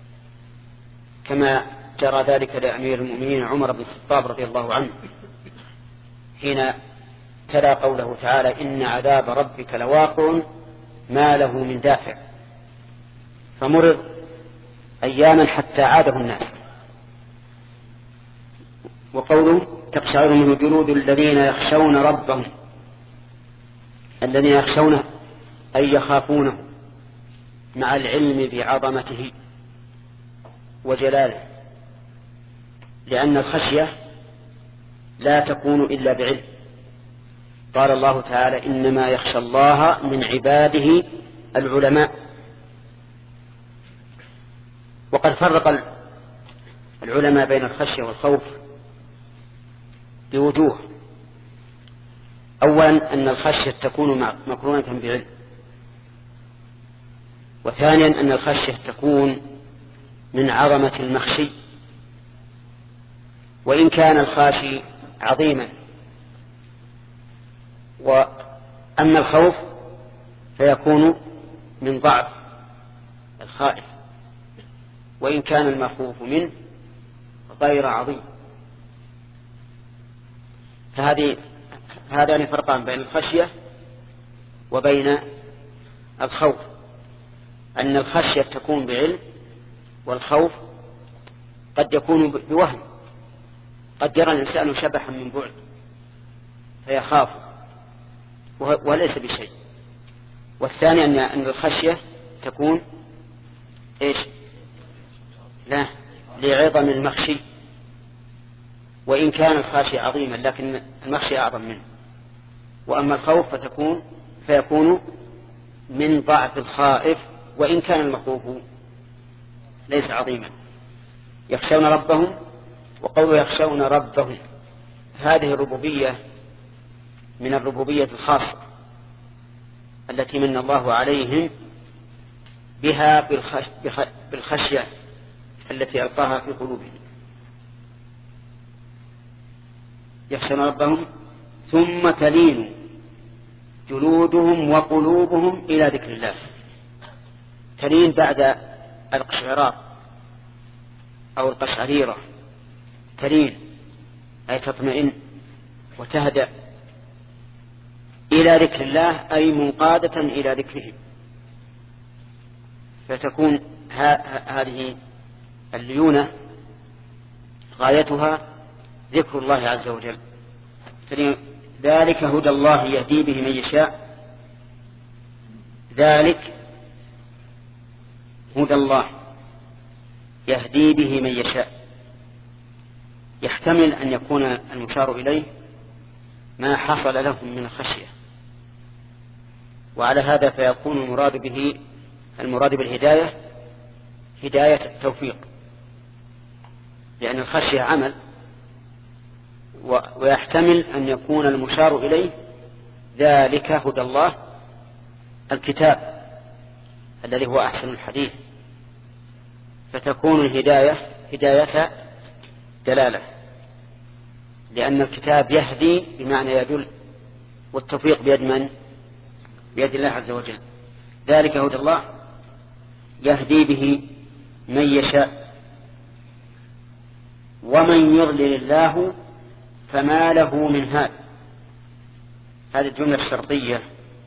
B: كما جرى ذلك لأمير المؤمنين عمر بن الخطاب رضي الله عنه حين تلا قوله تعالى: إن عذاب ربك لواقع ما له من دافع، فمرض أياما حتى عاده الناس. وقوله: تقشعر منه جلود الذين يخشون ربهم. الذين يخشونه أي يخافونه مع العلم بعظمته وجلاله، لأن الخشية لا تكون إلا بعلم. قال الله تعالى: إنما يخشى الله من عباده العلماء. وقد فرق العلماء بين الخشية والخوف بوجوه. أولا أن الخشية تكون مقرونة بعلم، وثانيا أن الخشية تكون من عظمة المخشي، وإن كان الخاشي عظيما. وأما الخوف فيكون من ضعف الخائف، وإن كان المخوف منه غير عظيم. فهذه هذان فرقان بين الخشية وبين الخوف، أن الخشية تكون بعلم، والخوف قد يكون بوهم. قد يرى الإنسان شبحا من بعد فيخاف وليس بشيء. والثاني أن الخشية تكون إيش؟ لا، لعظم المخشي، وإن كان الخاشي عظيما لكن المخشي أعظم منه. وأما الخوف فتكون فيكون من ضعف الخائف، وإن كان المخوف ليس عظيما. يخشون ربهم، وقولوا يخشون ربهم هذه الربوبية من الربوبية الخاصة التي من الله عليهم بها بالخشية التي ألقاها في قلوبهم. يخشون ربهم ثم تلين جلودهم وقلوبهم إلى ذكر الله. تلين بعد القشعرار أو القشعريرة، تلين أي تطمئن وتهدأ إلى ذكر الله، أي منقادة إلى ذكره. فتكون هذه الليونة غايتها ذكر الله عز وجل. ذلك هدى الله يهدي به من يشاء. ذلك هدى الله يهدي به من يشاء. يحتمل أن يكون المشار إليه ما حصل لهم من الخشية، وعلى هذا فيكون المراد به المراد بالهداية هداية التوفيق، لأن الخشية عمل، ويحتمل أن يكون المشار إليه ذلك هدى الله الكتاب الذي هو أحسن الحديث، فتكون الهداية هداية دلالة، لأن الكتاب يهدي بمعنى يدل، والتوفيق بيد من؟ بيد الله عز وجل. ذلك هدى الله يهدي به من يشاء، ومن يضلل الله فما له من هاد. هذه الجملة الشرطية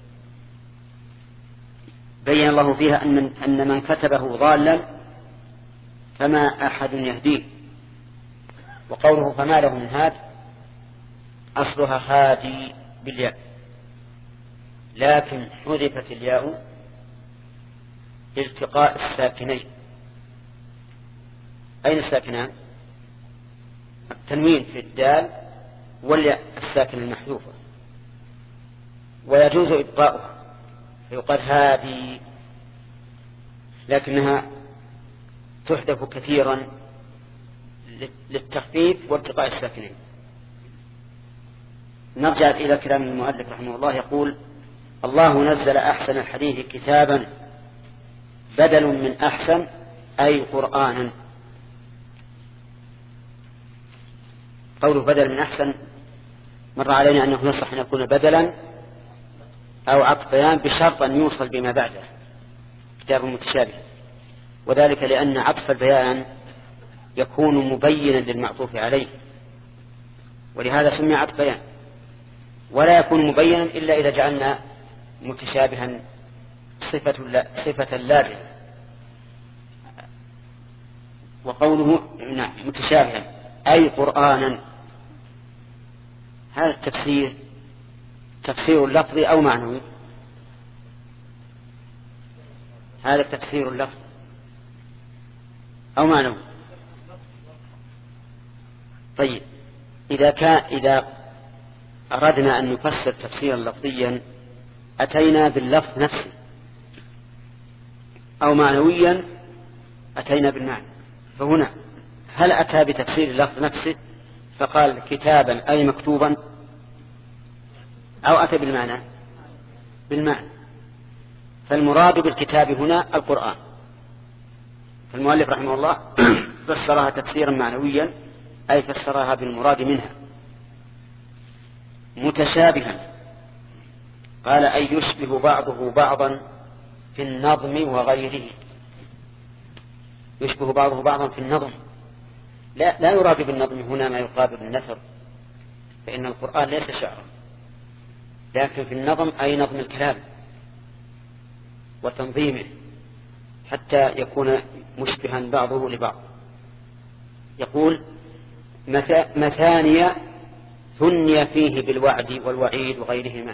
B: بين الله فيها أن أن من كتبه ضالا فما أحد يهديه. وقوله فما له من هاد أصلها هادي بالياء، لكن حذفت الياء لالتقاء الساكنين. أين الساكنان؟ التنوين في الدال والياء الساكن المحذوفة، ويجوز إبقاؤها فيقال هادي، لكنها تحذف كثيرا للتخفيف والتقاء الساكنين. نرجع إلى كلام المؤلف رحمه الله، يقول الله نزل أحسن الحديث كتابا بدل من أحسن أي قرآنا. قوله بدل من أحسن مر علينا أنه يصح أن يكون بدلا أو عطف بيان بشرط أن يوصل بما بعده كتاب متشابه، وذلك لأن عطف البيان يكون مبينا للمعطوف عليه، ولهذا سمي عطف بيان، ولا يكون مبينا إلا إذا جعلنا متشابها صفة صفة لازمة. وقوله نعم متشابها أي قرآنا، هذا التفسير تفسير لفظي أو معنوي؟ هذا التفسير اللفظي أو معنوي؟ طيب إذا كان إذا أردنا أن نفسر تفسيرا لفظيا أتينا باللفظ نفسه، أو معنويا أتينا بالمعنى. فهنا هل أتى بتفسير اللفظ نفسه فقال كتابا أي مكتوبا، أو أتى بالمعنى؟ بالمعنى. فالمراد بالكتاب هنا القرآن، فالمؤلف رحمه الله فسرها تفسيرا معنويا أي فسرها بالمراد منها. متشابها قال أي يشبه بعضه بعضا في النظم وغيره، يشبه بعضه بعضا في النظم، لا, لا يراد بالنظم هنا ما يقابل النثر، فإن القرآن ليس شعرا، لكن في النظم أي نظم الكلام وتنظيمه حتى يكون مشبها بعضه لبعض. يقول مثانية ثني فيه بالوعد والوعيد وغيرهما،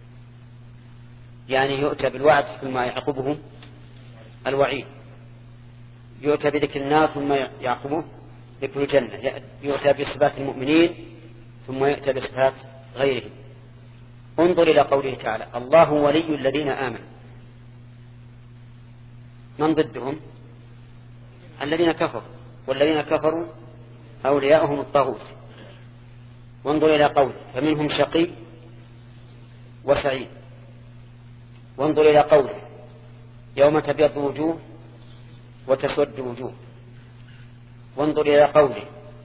B: يعني يؤتى بالوعد ثم يعقبه الوعيد، يؤتى بذكر النار ثم يعقبه ذكر الجنة، يؤتى بصفات المؤمنين ثم يؤتى بصفات غيرهم. انظر إلى قوله تعالى الله ولي الذين آمنوا، من ضدهم؟ الذين كفروا، والذين كفروا أولياؤهم الطاغوت. وانظر إلى قوله فمنهم شقي وسعيد. وانظر إلى قوله يوم تبيض وجوه وتسود وجوه. وانظر إلى قوله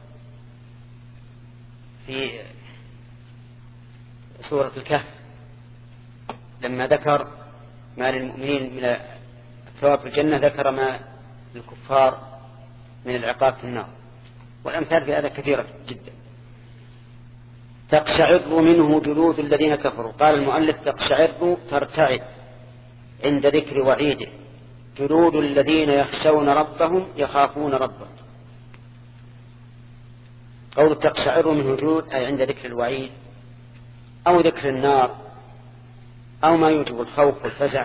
B: في سورة الكهف لما ذكر ما للمؤمنين من الثواب في الجنة ذكر ما للكفار من العقاب في النار، والأمثال في هذا كثيرة جدا. تقشعر منه جلود الذين كفروا، قال المؤلف تقشعر ترتعد عند ذكر وعيده، جلود الذين يخشون ربهم يخافون ربهم. قول تقشعر منه جلود أي عند ذكر الوعيد أو ذكر النار أو ما يوجب الخوف والفزع،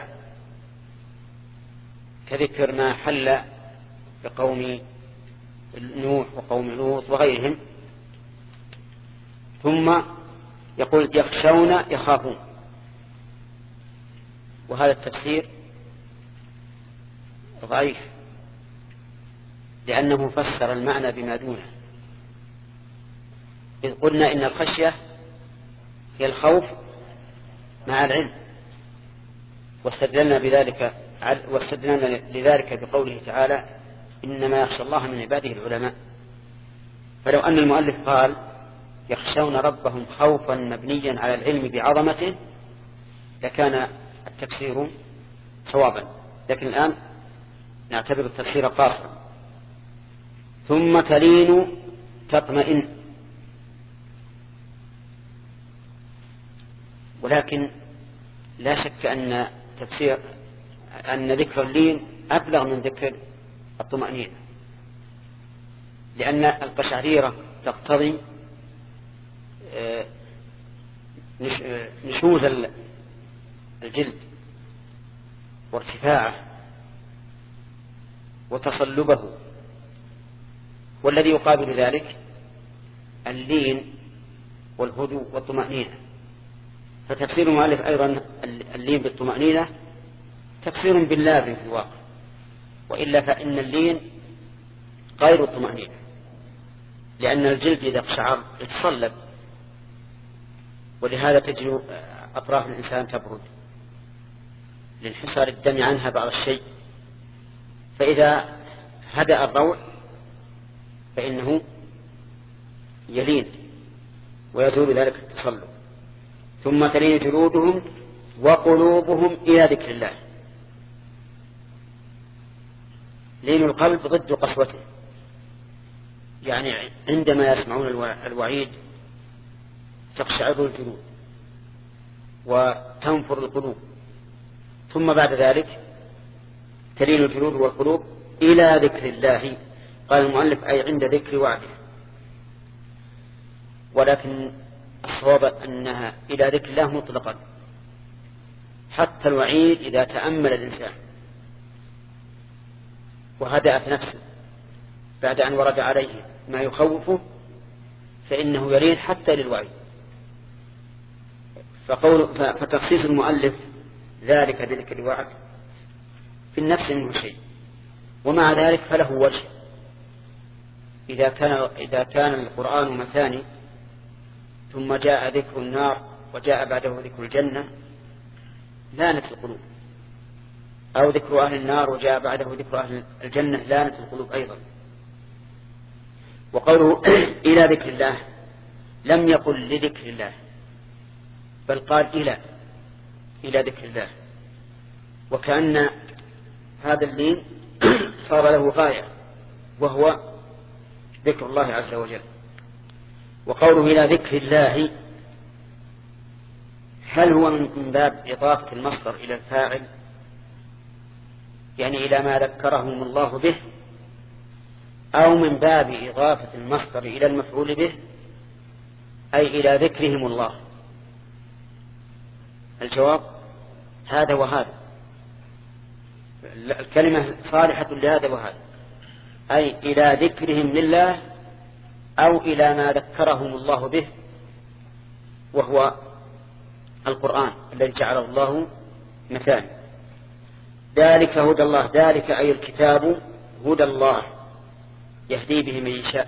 B: كذكر ما حل بقوم نوح وقوم لوط وغيرهم. ثم يقول يخشون يخافون، وهذا التفسير ضعيف لأنه فسر المعنى بما دونه، إذ قلنا إن الخشية هي الخوف مع العلم، واستدلنا بذلك واستدلنا لذلك بقوله تعالى إنما يخشى الله من عباده العلماء. فلو أن المؤلف قال يخشون ربهم خوفا مبنيا على العلم بعظمته لكان التفسير صوابا، لكن الآن نعتبر التفسير قاصرا. ثم تلين تطمئن، ولكن لا شك أن تفسير أن ذكر اللين أبلغ من ذكر الطمأنينة، لأن القشعريرة تقتضي نشوز الجلد وارتفاعه وتصلبه، والذي يقابل ذلك اللين والهدوء والطمأنينة. فتفسير المؤلف أيضا اللين بالطمأنينة تفسير باللازم في الواقع، وإلا فإن اللين غير الطمأنينة، لأن الجلد إذا قشعر يتصلب، ولهذا تجد أطراف الإنسان تبرد لانحسار الدم عنها بعض الشيء، فإذا هدأ الروع فإنه يلين ويزول ذلك التصلب. ثم تلين جلودهم وقلوبهم إلى ذكر الله. لين القلب ضد قسوته، يعني عندما يسمعون الوعيد تقشعر الجلود وتنفر القلوب. ثم بعد ذلك تلين الجلود والقلوب إلى ذكر الله، قال المؤلف أي عند ذكر وعده، ولكن الصواب أنها إلى ذكر الله مطلقا، حتى الوعيد إذا تأمل الإنسان وهدأت نفسه بعد أن ورد عليه ما يخوفه فإنه يلين حتى للوعيد. فقول فتخصيص المؤلف ذلك بذكر الوعد في النفس منه شيء، ومع ذلك فله وجه. إذا كان, إذا كان القرآن مثاني ثم جاء ذكر النار وجاء بعده ذكر الجنة لانت القلوب، أو ذكر أهل النار وجاء بعده ذكر أهل الجنة لانت القلوب أيضا. وقوله إلى ذكر الله لم يقل لذكر الله، بل قال إلى إلى ذكر الله، وكأن هذا اللين صار له غاية وهو ذكر الله عز وجل. وقوله إلى ذكر الله هل هو من باب إضافة المصدر إلى الفاعل، يعني إلى ما ذكرهم الله به، أو من باب إضافة المصدر إلى المفعول به أي إلى ذكرهم الله؟ الجواب هذا وهذا، الكلمة صالحة لهذا وهذا، أي إلى ذكرهم لله أو إلى ما ذكرهم الله به وهو القرآن الذي جعله الله مثال. ذلك هدى الله، ذلك أي الكتاب هدى الله يهدي به من يشاء.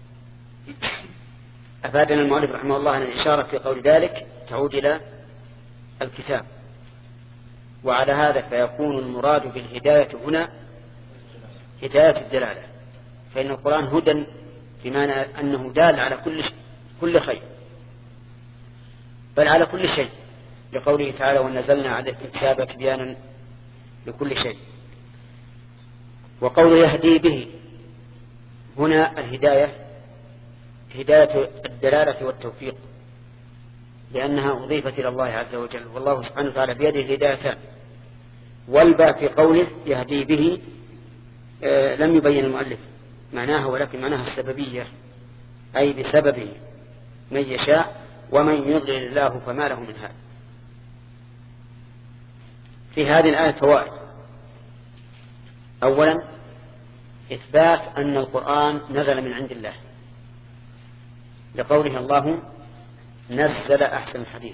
B: أفادنا المؤلف رحمه الله أن الإشارة في قول ذلك تعود إلى الكتاب، وعلى هذا فيكون المراد بالهداية هنا هداية الدلالة، فإن القرآن هدى بمعنى أنه دال على كل كل خير، بل على كل شيء، لقوله تعالى ونزلنا عليك الكتاب تبيانا لكل شيء. وقوله يهدي به هنا الهداية هداية الدلالة والتوفيق، لأنها أضيفت إلى الله عز وجل، والله سبحانه وتعالى بيده الهدايتان. والباء في قوله يهدي به آه لم يبين المؤلف معناها، ولكن معناها السببية، أي بسببه من يشاء ومن يضلل الله فما له من هاد. في هذه الآية فوائد. أولا إثبات أن القرآن نزل من عند الله، لقوله الله نزل أحسن الحديث.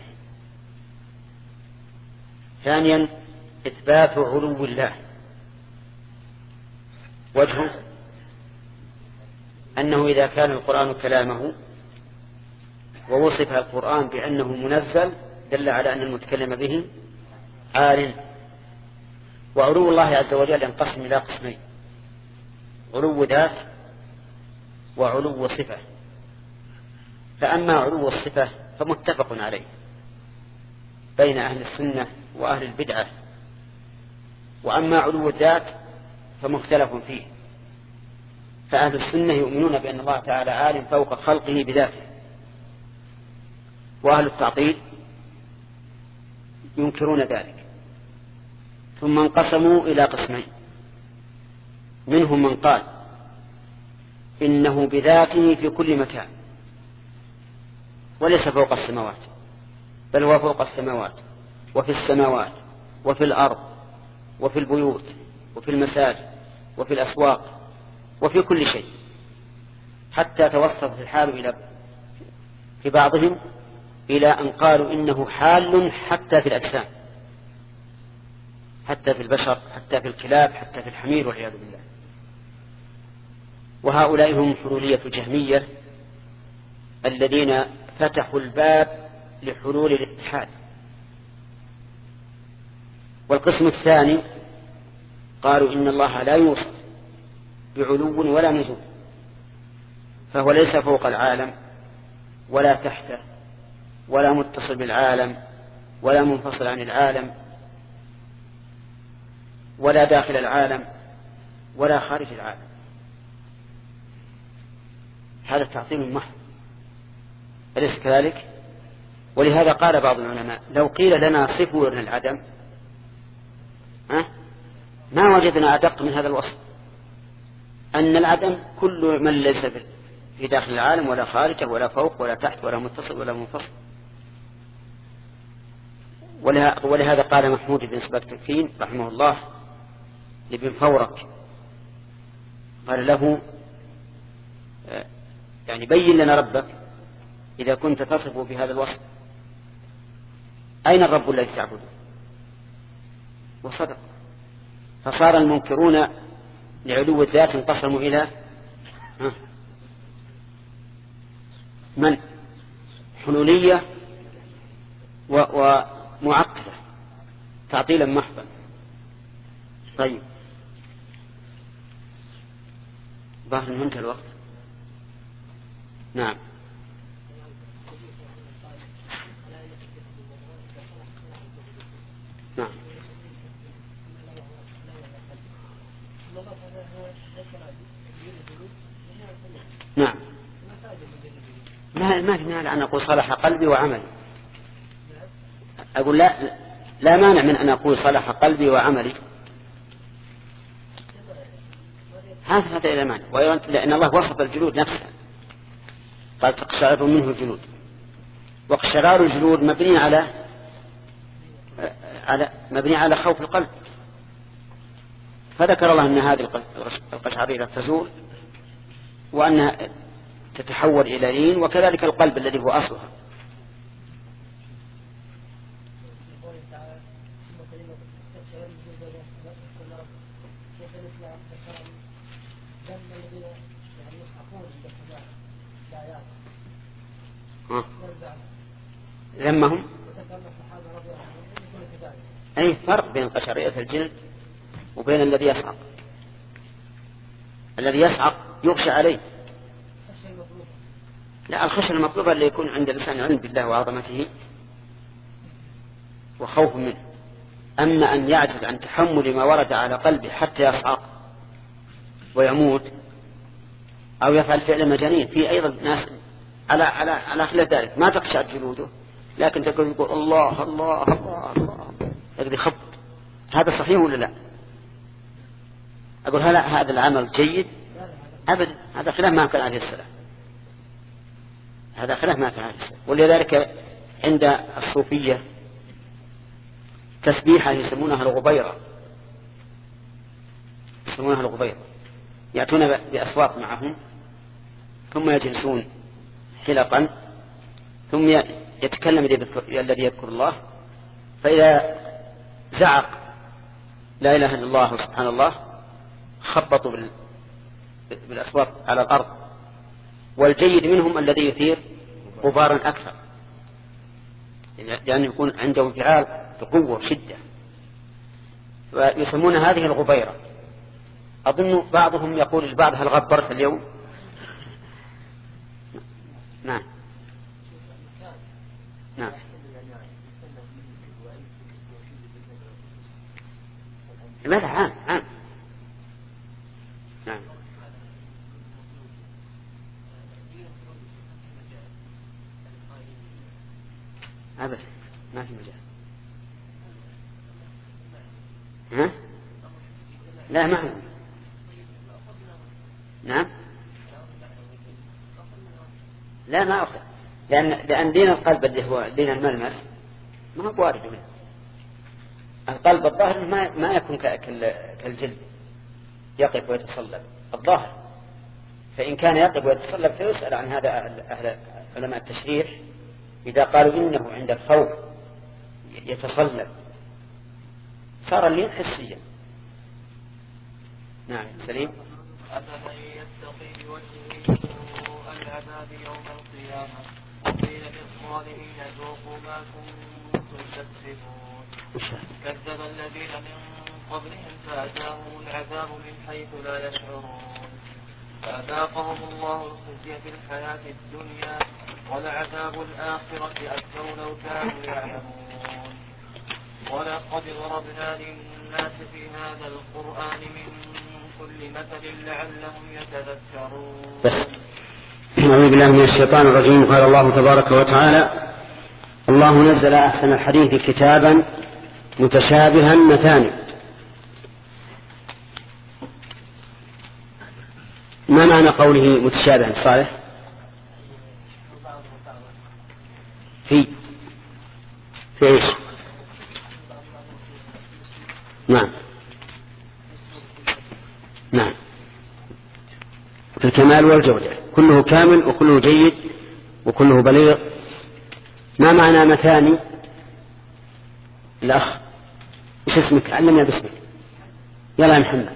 B: ثانيا إثبات علو الله، وجهه أنه إذا كان القرآن كلامه ووصف القرآن بأنه منزل دل على أن المتكلم به عال. وعلو الله عز وجل ينقسم إلى قسمين: علو ذات وعلو صفة. فأما علو الصفة فمتفق عليه بين أهل السنة وأهل البدعة، وأما علو الذات فمختلف فيه. فأهل السنة يؤمنون بأن الله تعالى عالم فوق خلقه بذاته، وأهل التعطيل ينكرون ذلك. ثم انقسموا إلى قسمين: منهم من قال إنه بذاته في كل مكان وليس فوق السماوات، بل هو فوق السماوات وفي السماوات وفي الأرض وفي البيوت وفي المساجد وفي الأسواق وفي كل شيء، حتى توصف الحال إلى في بعضهم إلى أن قالوا إنه حال حتى في الأجسام، حتى في البشر، حتى في الكلاب، حتى في الحمير والعياذ بالله. وهؤلاء هم حلولية الجهمية الذين فتحوا الباب لحلول الاتحاد. والقسم الثاني قالوا إن الله لا يوصف بعلو ولا نزول، فهو ليس فوق العالم ولا تحته ولا متصل بالعالم ولا منفصل عن العالم ولا داخل العالم ولا خارج العالم. هذا تعطيل محض، أليس كذلك؟ ولهذا قال بعض العلماء: لو قيل لنا صفوا لنا العدم أه؟ ما وجدنا أدق من هذا الوصف، أن العدم كل من ليس في داخل العالم ولا خارجه ولا فوق ولا تحت ولا متصل ولا منفصل. ولهذا قال محمود بن سبكتكين رحمه الله لابن فورك، قال له: يعني بين لنا ربك إذا كنت تصفه بهذا الوصف، أين الرب الذي تعبده؟ وصدق. فصار المنكرون لعلو الذات انقسموا إلى من؟ حلولية ومعطلة، تعطيلا محضا. طيب، ظاهر منتهى الوقت. نعم. نعم. نعم. لا ما في مانع أن أقول صلح قلبي وعملي. أقول لا لا مانع من أن أقول صلح قلبي وعملي، هذا هذا إلى مانع. لأن الله وصف الجلود نفسها، قال: تقشعر منه الجلود. واقشرار الجلود مبني على على مبني على خوف القلب، فذكر الله أن هذه القشعريرة تزول وأنها تتحول إلى لين، وكذلك القلب الذي هو أصلها. ذمهم أي فرق بين قشعريرة الجلد وبين الذي يصعق. الذي يصعق يغشى عليه. لا، الخشية المطلوبة اللي يكون عند الإنسان علم بالله وعظمته وخوف منه. أما أن يعجز عن تحمل ما ورد على قلبه حتى يصعق ويموت أو يفعل فعل مجانين، في أيضا ناس على على على خلاف ذلك ما تقشع جلوده، لكن تقول يقول الله الله الله الله يقضي خط. هذا صحيح ولا لا؟ أقول هل هذا العمل جيد؟ أبدا، هذا خلاف ما كان عليه السلام، هذا خلاف ما كان عليه السلام. ولذلك عند الصوفية تسبيحة يسمونها الغبيرة، يسمونها الغبيرة، يأتون بأصوات معهم ثم يجلسون حلقا ثم يتكلم الذي يذكر الله، فإذا زعق لا إله إلا الله وسبحان الله خبطوا بالأصوات على الأرض. والجيد منهم الذي يثير غبارا أكثر، لأن يكون عنده انفعال بقوة وشدة، ويسمون هذه الغبيرة. أظن بعضهم يقول لبعض: هل غبرت اليوم؟ نعم نعم. ماذا؟ عام عام. نعم. أبدا ما في مجال. ها؟ لا ما هو. نعم. لا ما أخذ، لأن لأن دين القلب اللي هو دين الملمس ما هو وارد منه. القلب الظاهر ما ما يكون كالجلد يقف ويتصلب الظاهر، فإن كان يقف ويتصلب فيسأل عن هذا أهل علماء التشريح إذا قالوا إنه عند الخوف يتصلب صار اللين حسيا. نعم سليم.
D: أفمن يتقي بوجهه سوء العذاب يوم القيامة وقيل للظالمين ذوقوا ما كنتم تكسبون كذب الذين من قبلهم فأتاهم العذاب من حيث لا يشعرون فأذاقهم الله الخزي في الحياة الدنيا ولعذاب الآخرة أكبر لو كانوا يعلمون ولقد ضربنا للناس في هذا القرآن من كل مثل لعلهم يتذكرون.
B: أعوذ بالله من الشيطان الرجيم. قال الله تبارك وتعالى: الله نزل أحسن الحديث كتابا متشابها مثاني. ما معنى قوله متشابها صالح؟ في في ايش؟ نعم نعم في الكمال والجودة، كله كامل وكله جيد وكله بليغ. ما معنى مثاني؟ الأخ ايش اسمك؟ علمنا باسمك. يلا يا محمد.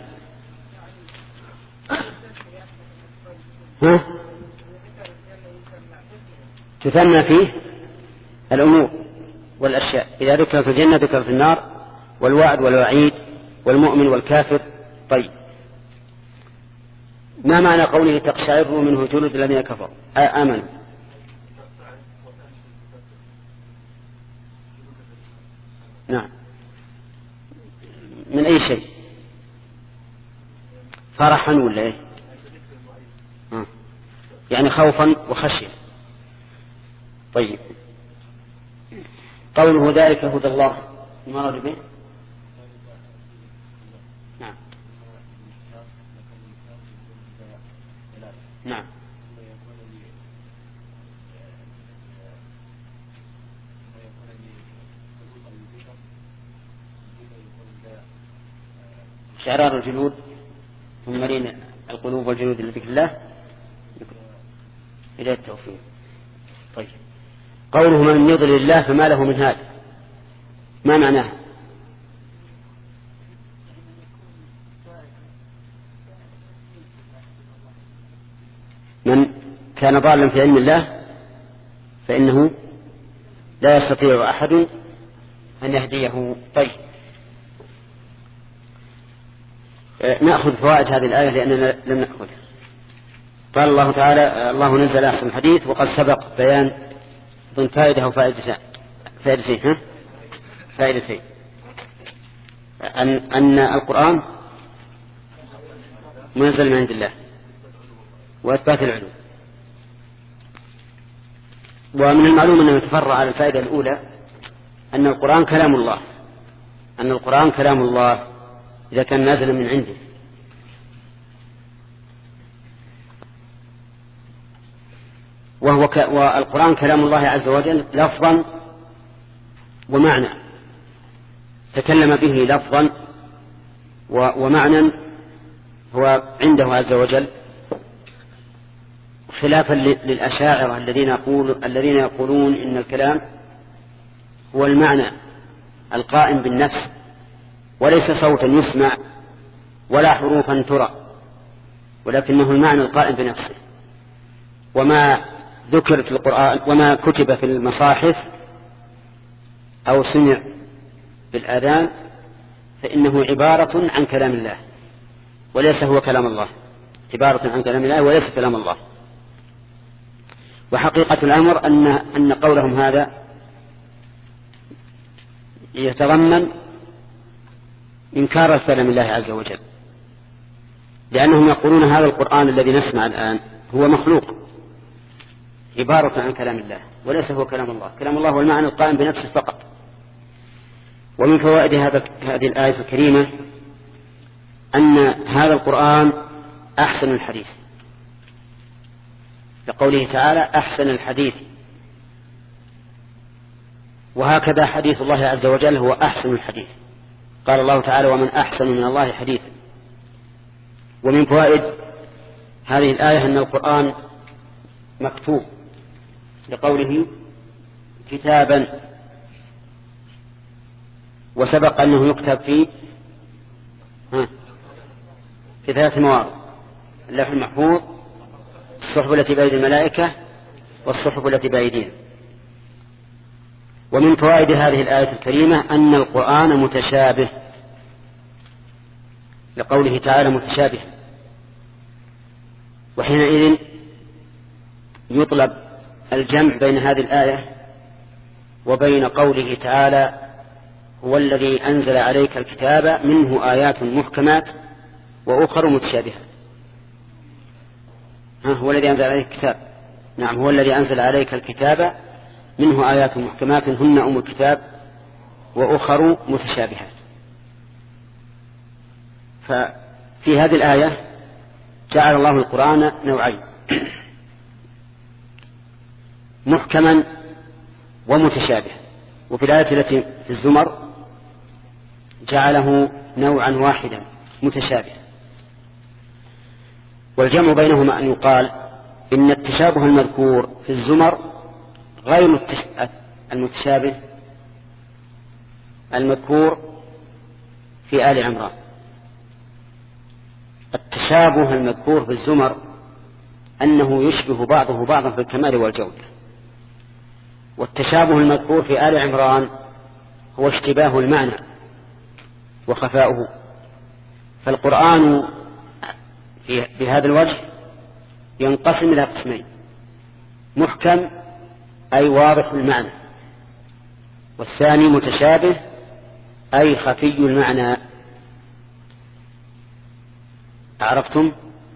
B: ها؟ تثنى فيه الأمور والأشياء، إذا ذكرت الجنة ذكرت النار والوعد والوعيد والمؤمن والكافر. طيب ما معنى قوله تقشعر منه جلود الذين كفروا آمنوا؟ نعم. من أي شيء؟ فرحا ولا إيه؟ آه. يعني خوفا وخشية. طيب قوله ذلك هدى الله المراد به؟ نعم نعم شعرار الجلود ثم مرين القلوب والجلود لذكر الله إلى التوفيق. طيب قوله من يضلل الله فما له من هاد، ما معناه؟ من كان ضالا في علم الله فإنه لا يستطيع أحد أن يهديه. طيب نأخذ فوائد هذه الآية لأننا لم نأخذها. قال الله تعالى: الله نزل أحسن الحديث، وقد سبق بيان ضمن فائدة وفائدتين فائدتين ها فائدتين أن أن القرآن منزل من عند الله وإثبات العلوم. ومن المعلوم أنه يتفرع على الفائدة الأولى أن القرآن كلام الله، أن القرآن كلام الله إذا كان نازلا من عنده. وهو ك... والقرآن كلام الله عز وجل لفظا ومعنى، تكلم به لفظا و... ومعنى هو عنده عز وجل، خلافا للأشاعرة الذين يقول الذين يقولون إن الكلام هو المعنى القائم بالنفس وليس صوتا يسمع ولا حروفا ترى، ولكنه المعنى القائم بنفسه. وما ذكر في القرآن وما كتب في المصاحف أو سمع بالآذان فإنه عبارة عن كلام الله وليس هو كلام الله، عبارة عن كلام الله وليس كلام الله. وحقيقة الأمر أن أن قولهم هذا يتضمن إنكار كلام الله عز وجل، لأنهم يقولون هذا القرآن الذي نسمع الآن هو مخلوق عبارة عن كلام الله وليس هو كلام الله. كلام الله هو المعنى القائم بنفسه فقط. ومن فوائد هذا هذه الآية الكريمة أن هذا القرآن أحسن الحديث، لقوله تعالى أحسن الحديث، وهكذا حديث الله عز وجل هو أحسن الحديث. قال الله تعالى ومن أحسن من الله حديثا. ومن فوائد هذه الآية أن القرآن مكتوب لقوله كتابا، وسبق أنه يكتب في في ثلاث مواضع: اللوح المحفوظ، الصحف التي بأيدي الملائكة، والصحف التي بأيدينا. ومن فوائد هذه الآية الكريمة أن القرآن متشابه لقوله تعالى متشابه، وحينئذ يطلب الجمع بين هذه الآية وبين قوله تعالى هو الذي أنزل عليك الكتاب منه آيات محكمات وأخر متشابهات. هو الذي أنزل عليك الكتاب، نعم هو الذي أنزل عليك الكتاب منه آيات محكمات هن أم الكتاب وأخر متشابهات. ففي هذه الآية جعل الله القرآن نوعين: محكما ومتشابه. وفي الآية التي في الزمر جعله نوعا واحدا متشابه. والجمع بينهما أن يقال إن التشابه المذكور في الزمر غير المتشابه المذكور في آل عمران. التشابه المذكور في الزمر أنه يشبه بعضه بعضا في الكمال والجودة، والتشابه المذكور في آل عمران هو اشتباه المعنى وخفاؤه. فالقرآن في بهذا الوجه ينقسم إلى قسمين: محكم أي واضح المعنى، والثاني متشابه أي خفي المعنى. عرفتم؟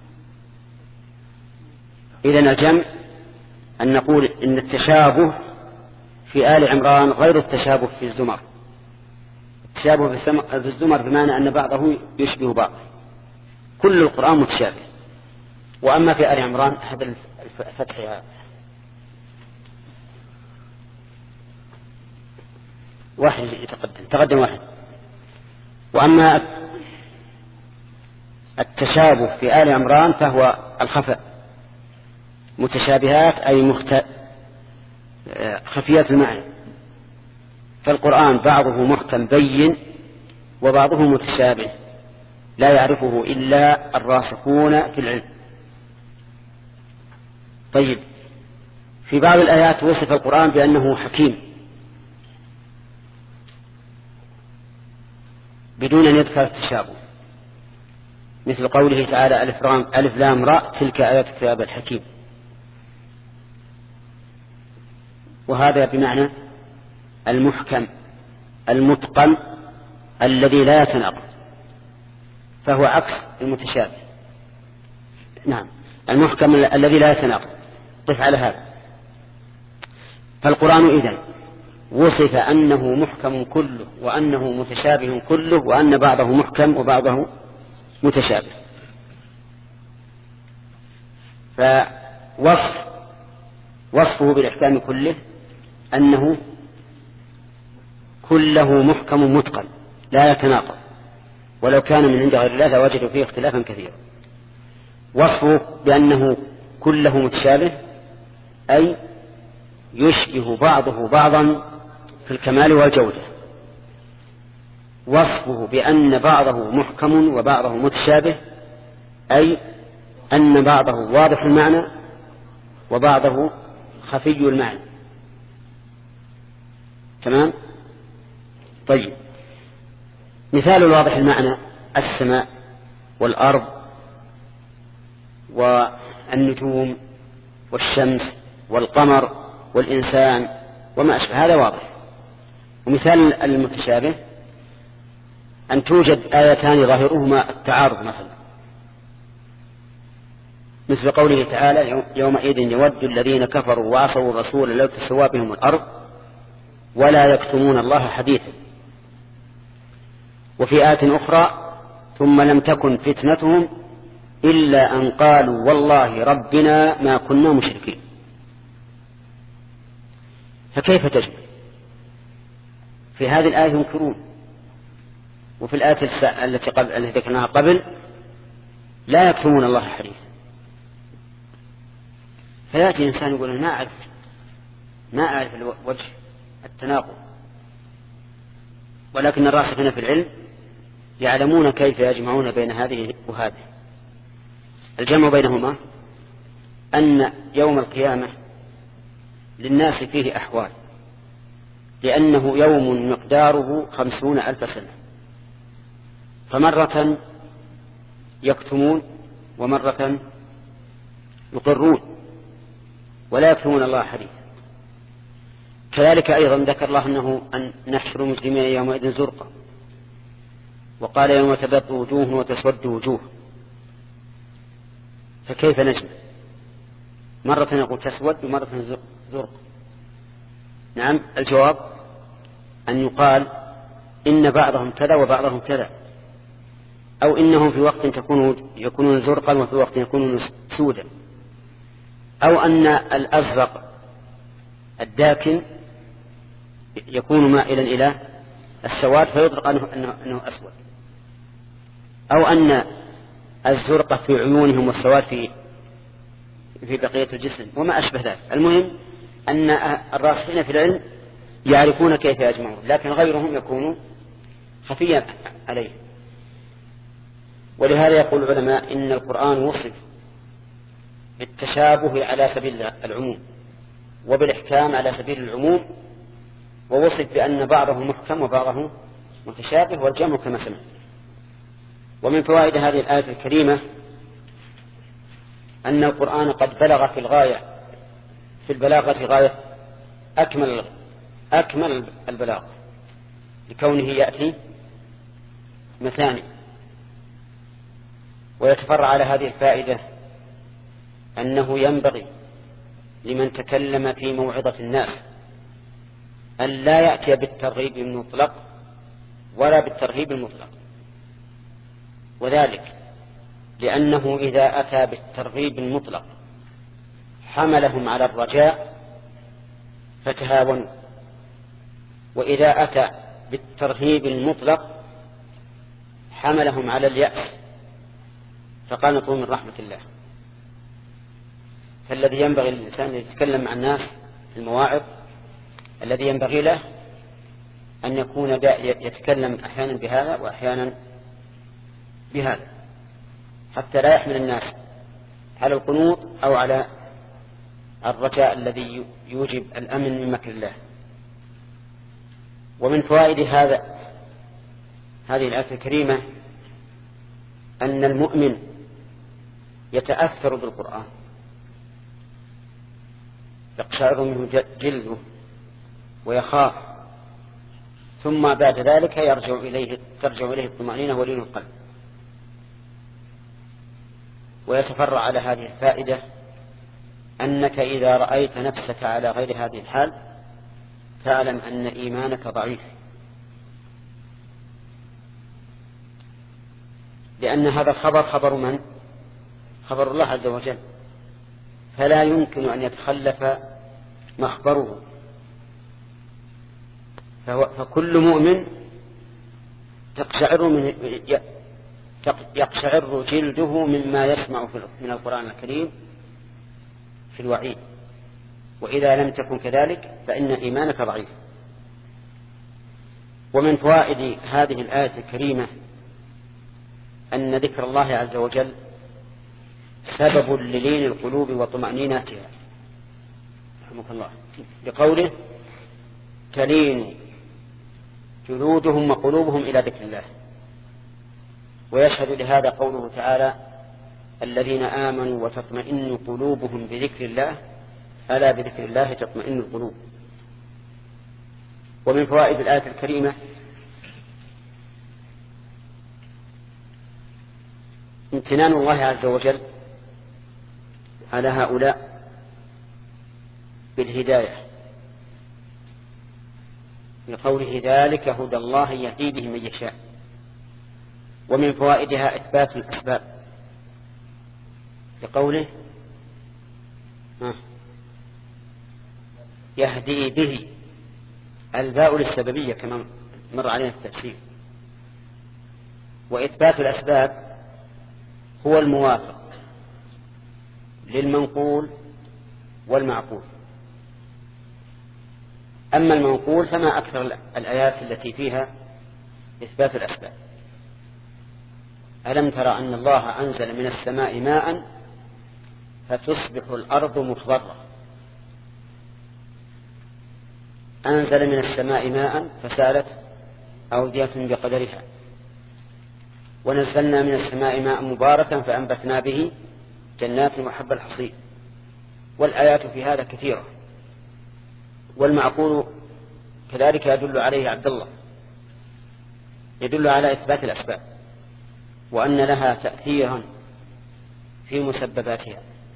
B: إذن الجمع أن نقول إن التشابه في آل عمران غير التشابه في الزمر. التشابه في الزمر بمعنى أن بعضه يشبه بعض، كل القرآن متشابه. وأما في آل عمران هذا الفتح واحد يتقدم تقدم واحد. وأما التشابه في آل عمران فهو الخفاء، متشابهات أي مخت... خفيات المعنى. فالقرآن بعضه محكم بين وبعضه متشابه لا يعرفه إلا الراسخون في العلم. طيب، في بعض الآيات وصف القرآن بأنه حكيم بدون أن يذكر التشابه، مثل قوله تعالى ألف, ألف لام راء تلك آيات الكتاب الحكيم، وهذا بمعنى المحكم المتقن الذي لا يتناقض، فهو عكس المتشابه. نعم، المحكم الذي لا يتناقض. قف على هذا. فالقرآن إذن وصف أنه محكم كله وأنه متشابه كله وأن بعضه محكم وبعضه متشابه. فوصف وصفه بالإحكام كله أنه كله محكم متقن لا يتناقض، ولو كان من عند غير الله لوجدوا فيه اختلافا كثيرا. وصفه بأنه كله متشابه أي يشبه بعضه بعضا في الكمال والجودة. وصفه بأن بعضه محكم وبعضه متشابه أي أن بعضه واضح المعنى وبعضه خفي المعنى. تمام. طيب، مثال الواضح المعنى السماء والأرض والنجوم والشمس والقمر والإنسان وما أشبه، هذا واضح. ومثال المتشابه أن توجد آيتان ظاهرهما التعارض مثلا، مثل قوله تعالى يومئذ يود الذين كفروا وعصوا الرسول لو تسوى بهم الأرض ولا يكتمون الله حديثا. وفي آية أخرى ثم لم تكن فتنتهم إلا أن قالوا والله ربنا ما كنا مشركين. فكيف تجمع؟ في هذه الآية ينكرون، وفي الآية التي قبل التي ذكرناها قبل لا يكتمون الله حديثا. فيأتي الإنسان يقول ما أعرف ما أعرف وجه التناقض، ولكن الراسخين في العلم يعلمون كيف يجمعون بين هذه وهذه. الجمع بينهما أن يوم القيامة للناس فيه أحوال، لأنه يوم مقداره خمسون ألف سنة، فمرة يكتمون ومرة يقرون ولا يكتمون الله حديثا. كذلك أيضا ذكر الله أنه أن نحشر المسلمين يومئذ زرقا، وقال يوم تبيض وجوه وتسود وجوه. فكيف نجمع؟ مرة يقول تسود ومرة زرق. نعم، الجواب أن يقال إن بعضهم كذا وبعضهم كذا، أو إنهم في وقت تكون يكونون زرقا وفي وقت يكونون سودا، أو أن الأزرق الداكن يكون مائلا إلى السواد فيطلق أنه, أنه أسود، أو أن الزرق في عيونهم والسواد في في بقية الجسم وما أشبه ذلك. المهم أن الراسخين في العلم يعرفون كيف يجمعون، لكن غيرهم يكون خفيا عليه. ولهذا يقول العلماء إن القرآن وصف بالتشابه على سبيل العموم وبالإحكام على سبيل العموم، ووصف بأن بعضه محكم وبعضه متشابه، والجمع كما سمعت. ومن فوائد هذه الآية الكريمة أن القرآن قد بلغ في الغاية في البلاغة غاية أكمل أكمل البلاغ، لكونه يأتي مثاني. ويتفرع على هذه الفائدة أنه ينبغي لمن تكلم في موعظة الناس أن لا يأتي بالترغيب المطلق ولا بالترهيب المطلق، وذلك لأنه إذا أتى بالترغيب المطلق حملهم على الرجاء فتهاونوا، وإذا أتى بالترهيب المطلق حملهم على اليأس فقانطوا من رحمة الله. فالذي ينبغي للإنسان أن يتكلم مع الناس في المواعظ الذي ينبغي له أن يكون يتكلم أحيانا بهذا وأحيانا بهذا، حتى لا يحمل الناس على القنوط أو على الرجاء الذي يوجب الأمن من مكر الله. ومن فوائد هذا هذه الآية الكريمة أن المؤمن يتأثر بالقرآن، يقشعر منه جلده ويخاف، ثم بعد ذلك يرجع إليه ترجع إليه الطمأنينة ولين القلب. ويتفرع على هذه الفائدة أنك إذا رأيت نفسك على غير هذه الحال فاعلم أن إيمانك ضعيف، لأن هذا الخبر خبر من؟ خبر الله عز وجل، فلا يمكن أن يتخلف مخبره. فكل مؤمن تقشعر من يقشعر جلده مما يسمع من القرآن الكريم في الوعيد، وإذا لم تكن كذلك فإن إيمانك ضعيف. ومن فوائد هذه الآية الكريمة أن ذكر الله عز وجل سبب للين القلوب وطمأنينتها، رحمك الله بقوله تلين جلودهم وقلوبهم إلى ذكر الله. ويشهد لهذا قوله تعالى الذين آمنوا وتطمئن قلوبهم بذكر الله ألا بذكر الله تطمئن القلوب. ومن فوائد الآية الكريمة امتنان الله عز وجل على هؤلاء بالهداية بقوله ذلك هدى الله يهدي به من يشاء. ومن فوائدها إثبات الأسباب بقوله يهدي به الباء للسببية كما مر علينا التفسير. وإثبات الأسباب هو الموافق للمنقول والمعقول. أما المنقول فما أكثر الآيات التي فيها إثبات الأسباب. ألم ترى أن الله أنزل من السماء ماء فتصبح الأرض مخضرة. أنزل من السماء ماء فسالت أودية بقدرها. ونزلنا من السماء ماء مباركا فأنبتنا به جنات وحب الحصيد. والآيات في هذا كثيرة. والمعقول كذلك يدل عليه عبد الله يدل على إثبات الأسباب وأن لها تأثيرا في مسبباتها.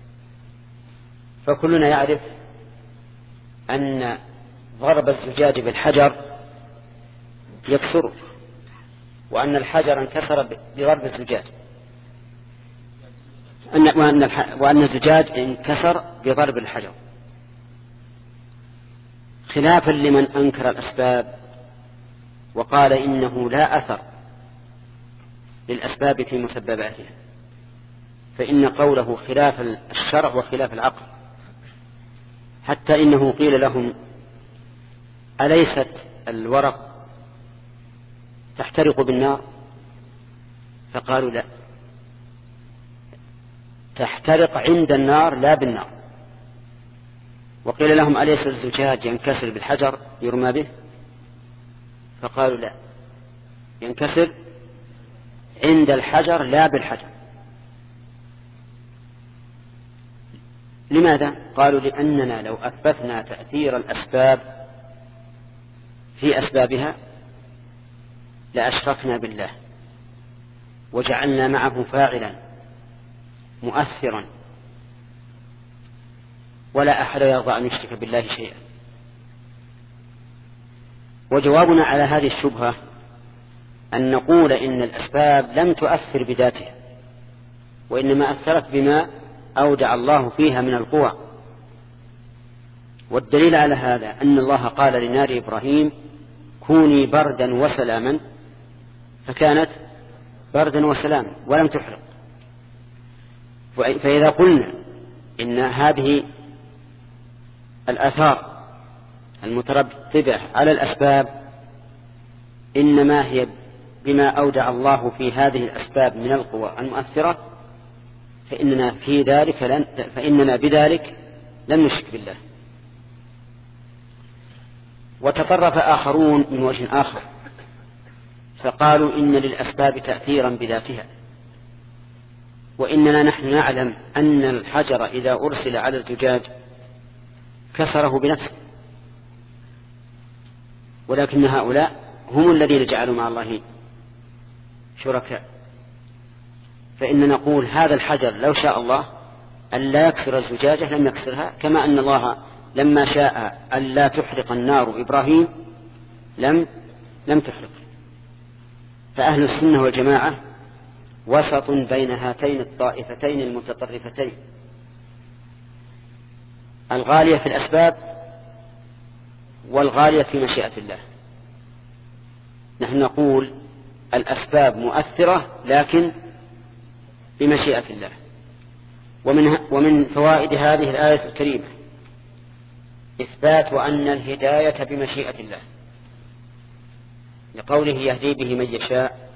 B: فكلنا يعرف أن ضرب الزجاج بالحجر يكسره وأن الحجر انكسر بضرب الزجاج وأن, وأن الزجاج انكسر بضرب الحجر، خلافا لمن أنكر الأسباب وقال إنه لا أثر للأسباب في مسبباتها، فإن قوله خلاف الشرع وخلاف العقل. حتى إنه قيل لهم أليست الورق تحترق بالنار؟ فقالوا لا، تحترق عند النار لا بالنار. وقيل لهم أليس الزجاج ينكسر بالحجر يرمى به؟ فقالوا لا، ينكسر عند الحجر لا بالحجر. لماذا؟ قالوا لأننا لو أثبتنا تأثير الأسباب في أسبابها لأشركنا بالله وجعلنا معه فاعلا مؤثرا، ولا أحد يرضى أن يشرك بالله شيئا. وجوابنا على هذه الشبهة أن نقول إن الأسباب لم تؤثر بذاتها، وإنما أثرت بما أودع الله فيها من القوى. والدليل على هذا أن الله قال لنار إبراهيم كوني بردا وسلاما، فكانت بردا وسلاما ولم تحرق. فإذا قلنا إن هذه الآثار المترتبة على الأسباب إنما هي بما أودع الله في هذه الأسباب من القوى المؤثرة، فإننا, في ذلك لن فإننا بذلك لم نشرك بالله. وتطرف آخرون من وجه آخر فقالوا إن للأسباب تأثيرا بذاتها، وإننا نحن نعلم أن الحجر إذا أرسل على الزجاج كسره بنفسه، ولكن هؤلاء هم الذين جعلوا مع الله شركاء. فإن نقول هذا الحجر لو شاء الله أن لا يكسر الزجاجة لم يكسرها، كما أن الله لما شاء أن لا تحرق النار إبراهيم لم لم تحرق. فأهل السنة والجماعة وسط بين هاتين الطائفتين المتطرفتين، الغالية في الأسباب والغالية في مشيئة الله. نحن نقول الأسباب مؤثرة لكن بمشيئة الله. ومن, ومن فوائد هذه الآية الكريمة إثبات أن الهداية بمشيئة الله، لقوله يهدي به من يشاء.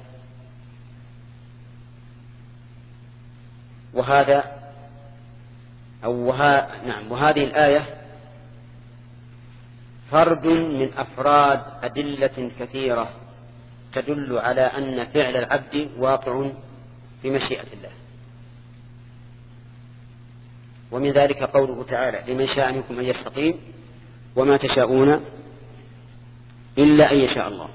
B: وهذا أو وها نعم وهذه الآية فرد من أفراد أدلة كثيرة تدل على أن فعل العبد واقع بمشيئة الله. ومن ذلك قوله تعالى: لمن شاء منكم أن يستقيم وما تشاءون إلا أن يشاء الله.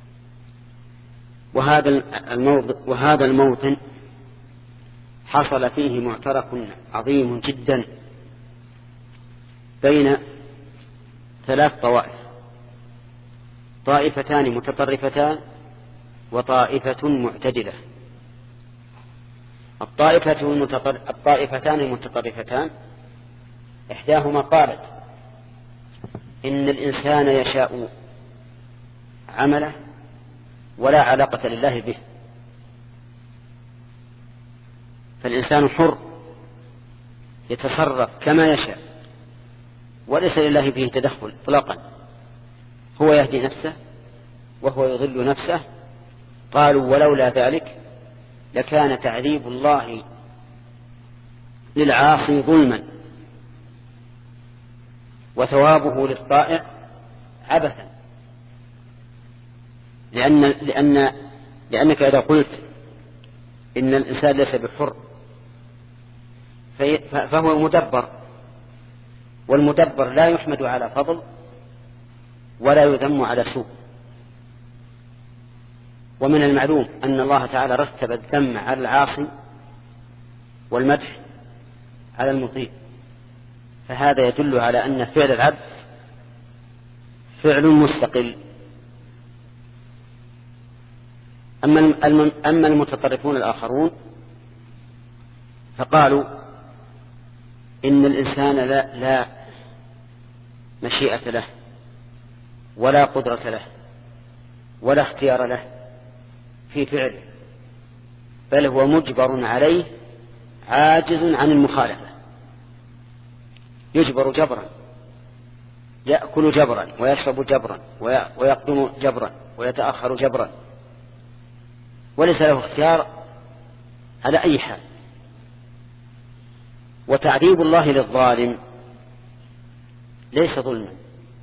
B: وهذا الموضع وهذا الموطن حصل فيه معترك عظيم جدا بين ثلاث طوائف: طائفتان متطرفتان وطائفة معتدلة. الطائفة المتطر... الطائفتان المتطرفتان إحداهما قالت إن الإنسان يشاء عمله ولا علاقة لله به، فالإنسان حر يتصرف كما يشاء وليس لله فيه تدخل اطلاقا، هو يهدي نفسه وهو يضل نفسه. قالوا ولولا ذلك لكان تعذيب الله للعاصي ظلما وثوابه للطائع عبثا، لأن لأن لأنك إذا قلت إن الإنسان ليس بحر فهو مدبر، والمدبر لا يحمد على فضل ولا يذم على سوء. ومن المعلوم أن الله تعالى رتب الذم على العاصي والمدح على المطيع، فهذا يدل على أن فعل العبد فعل مستقل. أما المتطرفون الآخرون فقالوا إن الإنسان لا, لا مشيئة له ولا قدرة له ولا اختيار له في فعله، بل هو مجبر عليه عاجز عن المخالفة، يجبر جبرا، يأكل جبرا ويشرب جبرا ويقدم جبرا ويتأخر جبرا، وليس له اختيار على أي حال. وتعذيب الله للظالم ليس ظلما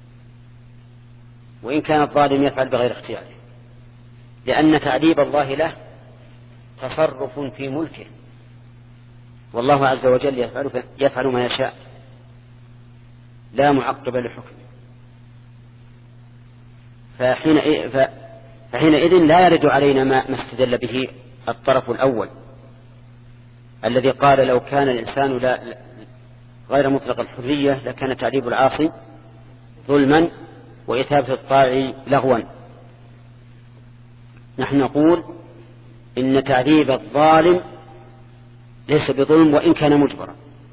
B: وإن كان الظالم يفعل بغير اختياره، لأن تعذيب الله له تصرف في ملكه، والله عز وجل يفعل, يفعل ما يشاء لا معقب لحكمه. فحين فحينئذ لا يرد علينا ما استدل به الطرف الأول الذي قال لو كان الإنسان لا غير مطلق الحرية لكان تعذيب العاصي ظلما وإثابة الطاعي لغوا. نحن نقول إن تعذيب الظالم ليس بظلم وإن كان مجبرا.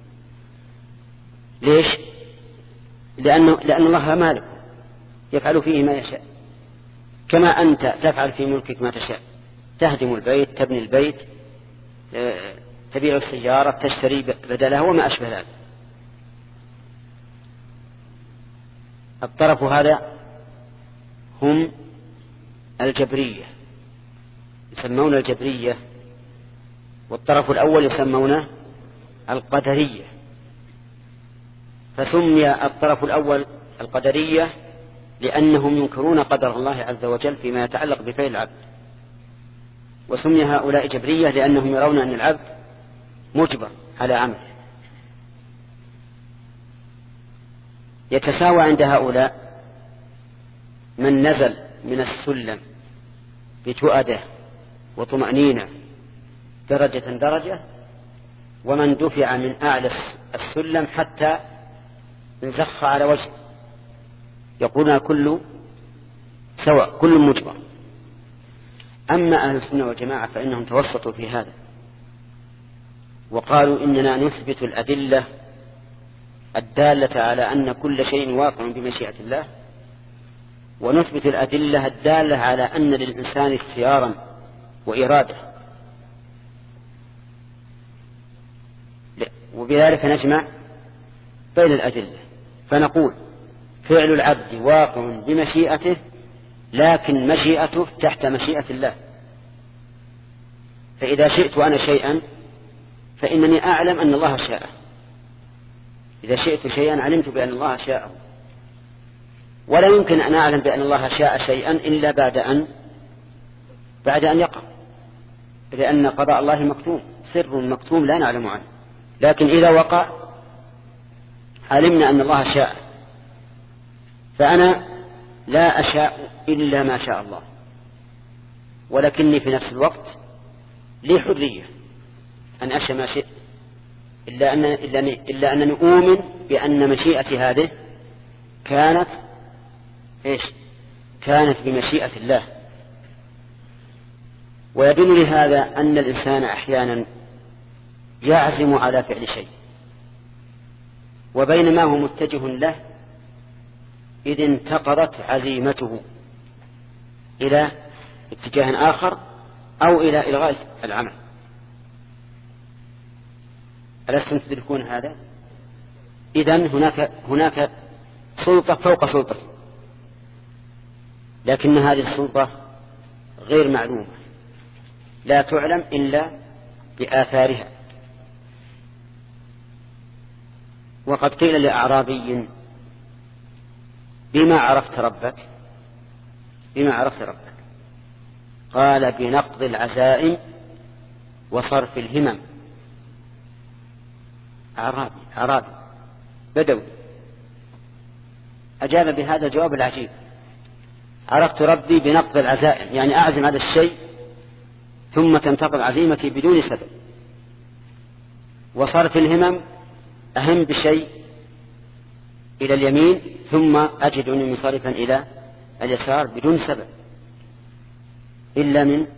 B: ليش؟ لأنه لأن الله مالك يفعل فيه ما يشاء، كما أنت تفعل في ملكك ما تشاء، تهدم البيت، تبني البيت، تبيع السيارة، تشتري بدلها وما أشبه ذلك. الطرف هذا هم الجبرية يسمون الجبرية، والطرف الأول يسمونه القدرية. فسمي الطرف الأول القدرية لأنهم ينكرون قدر الله عز وجل فيما يتعلق بفعل العبد، وسمي هؤلاء جبرية لأنهم يرون أن العبد مجبر على عمله. يتساوى عند هؤلاء من نزل من السلم بتؤده وطمأنينة درجة درجة، ومن دفع من أعلى السلم حتى انزخ على وجهه، يقولون كل سواء، كل مجبر. أما أهل السنة والجماعة فإنهم توسطوا في هذا وقالوا إننا نثبت الأدلة الدالة على أن كل شيء واقع بمشيئة الله، ونثبت الأدلة الدالة على أن للإنسان اختيارا وإرادة، وبذلك نجمع بين الأدلة. فنقول فعل العبد واقع بمشيئته، لكن مشيئته تحت مشيئة الله. فإذا شئت أنا شيئا فإنني أعلم أن الله شاءه، إذا شئت شيئا علمت بأن الله شاءه. ولا يمكن أن أعلم بأن الله شاء شيئا إلا بعد أن بعد أن يقع، لأن قضاء الله مكتوم، سر مكتوم لا نعلم عنه. لكن إذا وقع علمنا أن الله شاء. فأنا لا أشاء إلا ما شاء الله، ولكني في نفس الوقت لي حرية أن أشاء ما شئت، إلا, أن إلا, إلا أنني أؤمن بأن مشيئتي هذه كانت إيش؟ كانت بمشيئة الله. ويدل لهذا أن الإنسان أحيانا يعزم على فعل شيء وبينما هو متجه له إذ انتقضت عزيمته إلى اتجاه آخر أو إلى إلغاء العمل. ألستم تدركون هذا؟ إذن هناك هناك سلطة فوق سلطة، لكن هذه السلطة غير معلومة، لا تعلم إلا بآثارها. وقد قيل لأعرابي: بما عرفت ربك؟ بما عرفت ربك؟ قال: بنقض العزائم وصرف الهمم. أعرابي أعرابي بدوي أجاب بهذا الجواب العجيب: عرفت ربي بنقض العزائم، يعني أعزم هذا الشيء ثم تنتقض عزيمتي بدون سبب، وصرف الهمم أهم بشيء إلى اليمين ثم أجد أني منصرفا إلى اليسار بدون سبب إلا من